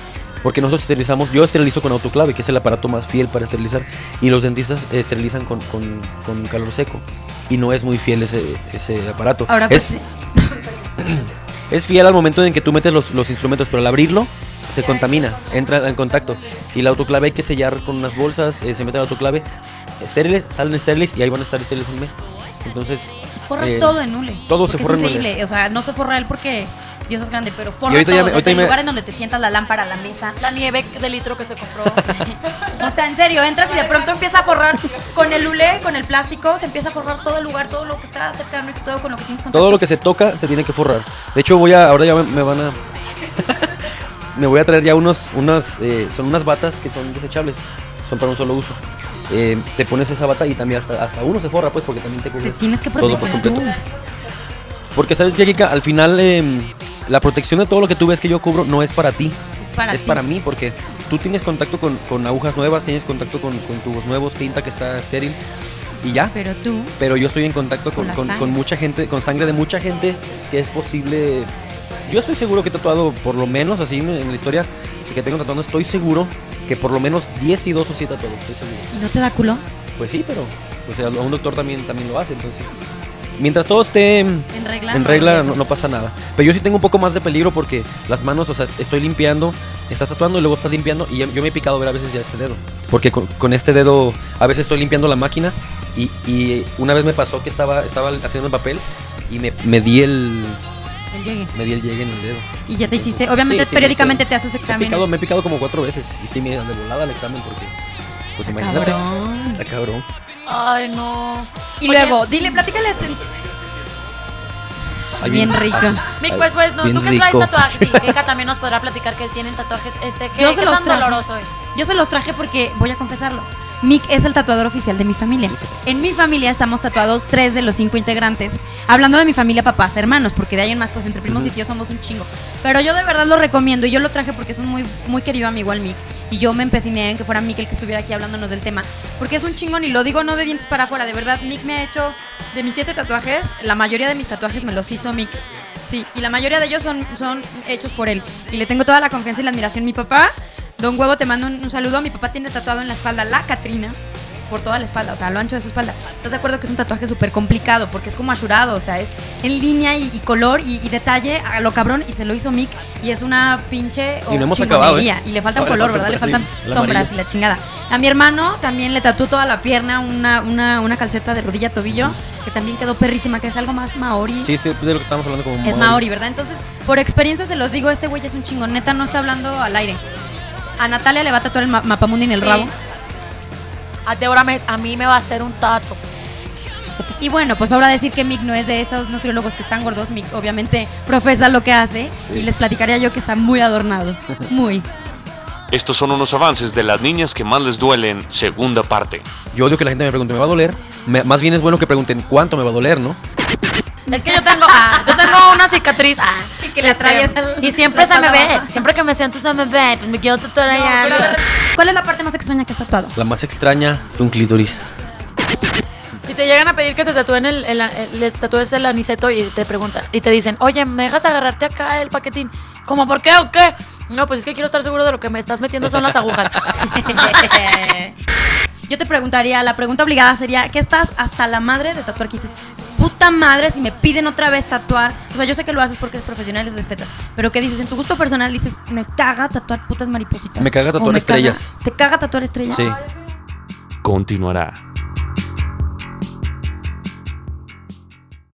[SPEAKER 4] Porque nosotros esterilizamos, yo esterilizo con autoclave, que es el aparato más fiel para esterilizar, y los dentistas esterilizan con, con, con calor seco, y no es muy fiel ese, ese aparato.
[SPEAKER 1] Ahora pues
[SPEAKER 4] es,
[SPEAKER 1] sí.
[SPEAKER 4] es fiel al momento en que tú metes los, los instrumentos, pero al abrirlo se contamina, entra en contacto, y la autoclave hay que sellar con unas bolsas, eh, se mete la autoclave, estériles, salen estériles, y ahí van a estar estériles un mes. Entonces
[SPEAKER 1] Forra
[SPEAKER 4] eh,
[SPEAKER 1] todo en hule.
[SPEAKER 4] todo se
[SPEAKER 1] Porque
[SPEAKER 4] forra
[SPEAKER 1] es
[SPEAKER 4] en hule.
[SPEAKER 1] increíble. O sea, no se forra él porque Dios es grande, pero
[SPEAKER 4] Y
[SPEAKER 1] forra
[SPEAKER 4] ahorita
[SPEAKER 1] todo.
[SPEAKER 4] ya me-
[SPEAKER 1] desde
[SPEAKER 4] ahorita
[SPEAKER 1] el
[SPEAKER 4] me-
[SPEAKER 1] lugar en donde te sientas, la lámpara, la mesa.
[SPEAKER 3] La nieve de litro que se compró.
[SPEAKER 1] O sea, en serio, entras y de pronto empieza a forrar con el hule, con el plástico, se empieza a forrar todo el lugar, todo lo que está cercano y todo con lo que tienes contacto.
[SPEAKER 4] todo lo que se toca se tiene que forrar. De hecho, voy a, ahora ya me, me van a, me voy a traer ya unos, unas, eh, son unas batas que son desechables, son para un solo uso. Eh, te pones esa bata y también hasta, hasta uno se forra, pues, porque también te
[SPEAKER 1] Te
[SPEAKER 4] cubres
[SPEAKER 1] tienes que
[SPEAKER 4] todo por
[SPEAKER 1] proteger
[SPEAKER 4] completo.
[SPEAKER 1] tú.
[SPEAKER 4] Porque sabes que, Kika, al final eh, la protección de todo lo que tú ves que yo cubro no es para ti,
[SPEAKER 1] Es para
[SPEAKER 4] es
[SPEAKER 1] ti.
[SPEAKER 4] para mí, porque tú tienes contacto con, con agujas nuevas, tienes contacto con, con tubos nuevos, tinta que está estéril y ya.
[SPEAKER 1] Pero tú,
[SPEAKER 4] Pero yo estoy en contacto con,
[SPEAKER 1] Con la
[SPEAKER 4] con-
[SPEAKER 1] sangre.
[SPEAKER 4] con mucha gente, con sangre de mucha gente que es posible. Yo estoy seguro que he tatuado, por lo menos así en, en la historia que tengo tatuando, estoy seguro que por lo menos diez y dos o siete tatuados, estoy seguro.
[SPEAKER 1] ¿y no te da culo?
[SPEAKER 4] Pues sí, pero pues, a un doctor también, también lo hace, entonces. Mientras todo esté en
[SPEAKER 1] En regla.
[SPEAKER 4] en
[SPEAKER 1] no
[SPEAKER 4] regla,
[SPEAKER 1] hay
[SPEAKER 4] no,
[SPEAKER 1] riesgo.
[SPEAKER 4] no pasa nada. Pero yo sí tengo un poco más de peligro porque las manos, o sea, estoy limpiando, estás tatuando y luego estás limpiando y ya- yo me he picado ver a veces ya este dedo. Porque con, con este dedo a veces estoy limpiando la máquina y, y una vez me pasó que estaba, estaba haciendo el papel y me, me di el
[SPEAKER 1] El llegue.
[SPEAKER 4] me di el llegue en el dedo.
[SPEAKER 1] Y ya te
[SPEAKER 4] Entonces,
[SPEAKER 1] hiciste. Obviamente,
[SPEAKER 4] sí, sí,
[SPEAKER 1] periódicamente
[SPEAKER 4] sí.
[SPEAKER 1] te haces
[SPEAKER 4] Me he,
[SPEAKER 1] exámenes.
[SPEAKER 4] picado, me he picado como cuatro veces y sí me dan de volada el examen porque, pues imagínate,
[SPEAKER 1] Cabrón.
[SPEAKER 4] está cabrón.
[SPEAKER 3] Ay, no.
[SPEAKER 1] Y
[SPEAKER 3] Oye,
[SPEAKER 1] luego, dile, platícales.
[SPEAKER 4] Ay,
[SPEAKER 1] Bien rico.
[SPEAKER 3] Mick,
[SPEAKER 4] ay,
[SPEAKER 3] pues, pues, no,
[SPEAKER 4] bien
[SPEAKER 3] tú que traes
[SPEAKER 4] rico.
[SPEAKER 3] tatuajes. Sí, Kika también nos podrá platicar que tienen tatuajes. Este, ¿qué,
[SPEAKER 1] Yo
[SPEAKER 3] qué
[SPEAKER 1] se los
[SPEAKER 3] tan
[SPEAKER 1] traje.
[SPEAKER 3] doloroso es?
[SPEAKER 1] Yo se los traje porque, voy a confesarlo, Mick es el tatuador oficial de mi familia. En mi familia estamos tatuados tres de los cinco integrantes. Hablando de mi familia, papás, hermanos, porque de ahí en más, pues entre primos y tíos somos un chingo. Pero yo de verdad lo recomiendo y yo lo traje porque es un muy, muy querido amigo al Mick. Y yo me empeciné en que fuera Mick el que estuviera aquí hablándonos del tema. Porque es un chingón y lo digo no de dientes para afuera. De verdad, Mick me ha hecho, de mis siete tatuajes, la mayoría de mis tatuajes me los hizo Mick. Sí, y la mayoría de ellos son, son hechos por él. Y le tengo toda la confianza y la admiración. Mi papá, Don Huevo, te mando un, un saludo. Mi papá tiene tatuado en la espalda la Catrina. Por toda la espalda, o sea, a lo ancho de su espalda. ¿Estás de acuerdo que es un tatuaje súper complicado? Porque es como asurado, o sea, es en línea y, y color y, y detalle a lo cabrón. Y se lo hizo Mick. Y es una pinche
[SPEAKER 4] Y no hemos
[SPEAKER 1] chingonería.
[SPEAKER 4] acabado, ¿eh?
[SPEAKER 1] Y le falta un
[SPEAKER 4] Todavía
[SPEAKER 1] color,
[SPEAKER 4] falta
[SPEAKER 1] ¿verdad? Le
[SPEAKER 4] el
[SPEAKER 1] faltan
[SPEAKER 4] perfil, el
[SPEAKER 1] sombras
[SPEAKER 4] amarillo.
[SPEAKER 1] y la chingada. A mi hermano también le tatuó toda la pierna una, una, una calceta de rodilla a tobillo, que también quedó perrísima, que es algo más maori.
[SPEAKER 4] Sí, sí, de lo que estamos hablando como
[SPEAKER 1] Es Maori, ¿verdad? Entonces, por experiencia se los digo, este güey es un chingón. Neta, no está hablando al aire. A Natalia le va a tatuar el ma- mapamundi en el
[SPEAKER 3] Sí.
[SPEAKER 1] rabo.
[SPEAKER 3] A Débora me- a mí me va a hacer un tato.
[SPEAKER 1] Y bueno, pues ahora decir que Mick no es de esos nutriólogos que están gordos. Mick obviamente profesa lo que hace.
[SPEAKER 4] Sí.
[SPEAKER 1] Y les platicaría yo que está muy adornado. Muy.
[SPEAKER 5] Estos son unos avances de las niñas que más les duelen, segunda parte.
[SPEAKER 4] Yo odio que la gente me pregunte, ¿me va a doler? Me- más bien es bueno que pregunten cuánto me va a doler, ¿no?
[SPEAKER 3] Es que yo tengo, ah, yo tengo una cicatriz. Ah,
[SPEAKER 1] Y que le
[SPEAKER 3] este,
[SPEAKER 1] atraviesa el-
[SPEAKER 3] y siempre
[SPEAKER 1] la
[SPEAKER 3] se me
[SPEAKER 1] espalda
[SPEAKER 3] ve.
[SPEAKER 1] baja.
[SPEAKER 3] Siempre que me siento se me ve. Pues me quiero tatuar allá.
[SPEAKER 1] Pero, ¿cuál es la parte más extraña que has tatuado?
[SPEAKER 4] La más extraña, un clítoris.
[SPEAKER 3] Si te llegan a pedir que te tatúen el, el, el- les tatúes el aniceto y te preguntan y te dicen, oye, ¿me dejas agarrarte acá el paquetín? ¿Cómo por qué o qué? No, pues es que quiero estar seguro de lo que me estás metiendo son las agujas.
[SPEAKER 1] Yo te preguntaría, la pregunta obligada sería, ¿qué estás hasta la madre de tatuar? Que dices, puta madre, si me piden otra vez tatuar. O sea, yo sé que lo haces porque eres profesional y respetas. Pero ¿qué dices? En tu gusto personal dices, me caga tatuar putas maripositas.
[SPEAKER 4] Me caga
[SPEAKER 1] O
[SPEAKER 4] tatuar
[SPEAKER 1] me
[SPEAKER 4] estrellas.
[SPEAKER 1] caga- ¿Te caga tatuar estrellas?
[SPEAKER 4] Sí.
[SPEAKER 5] Continuará.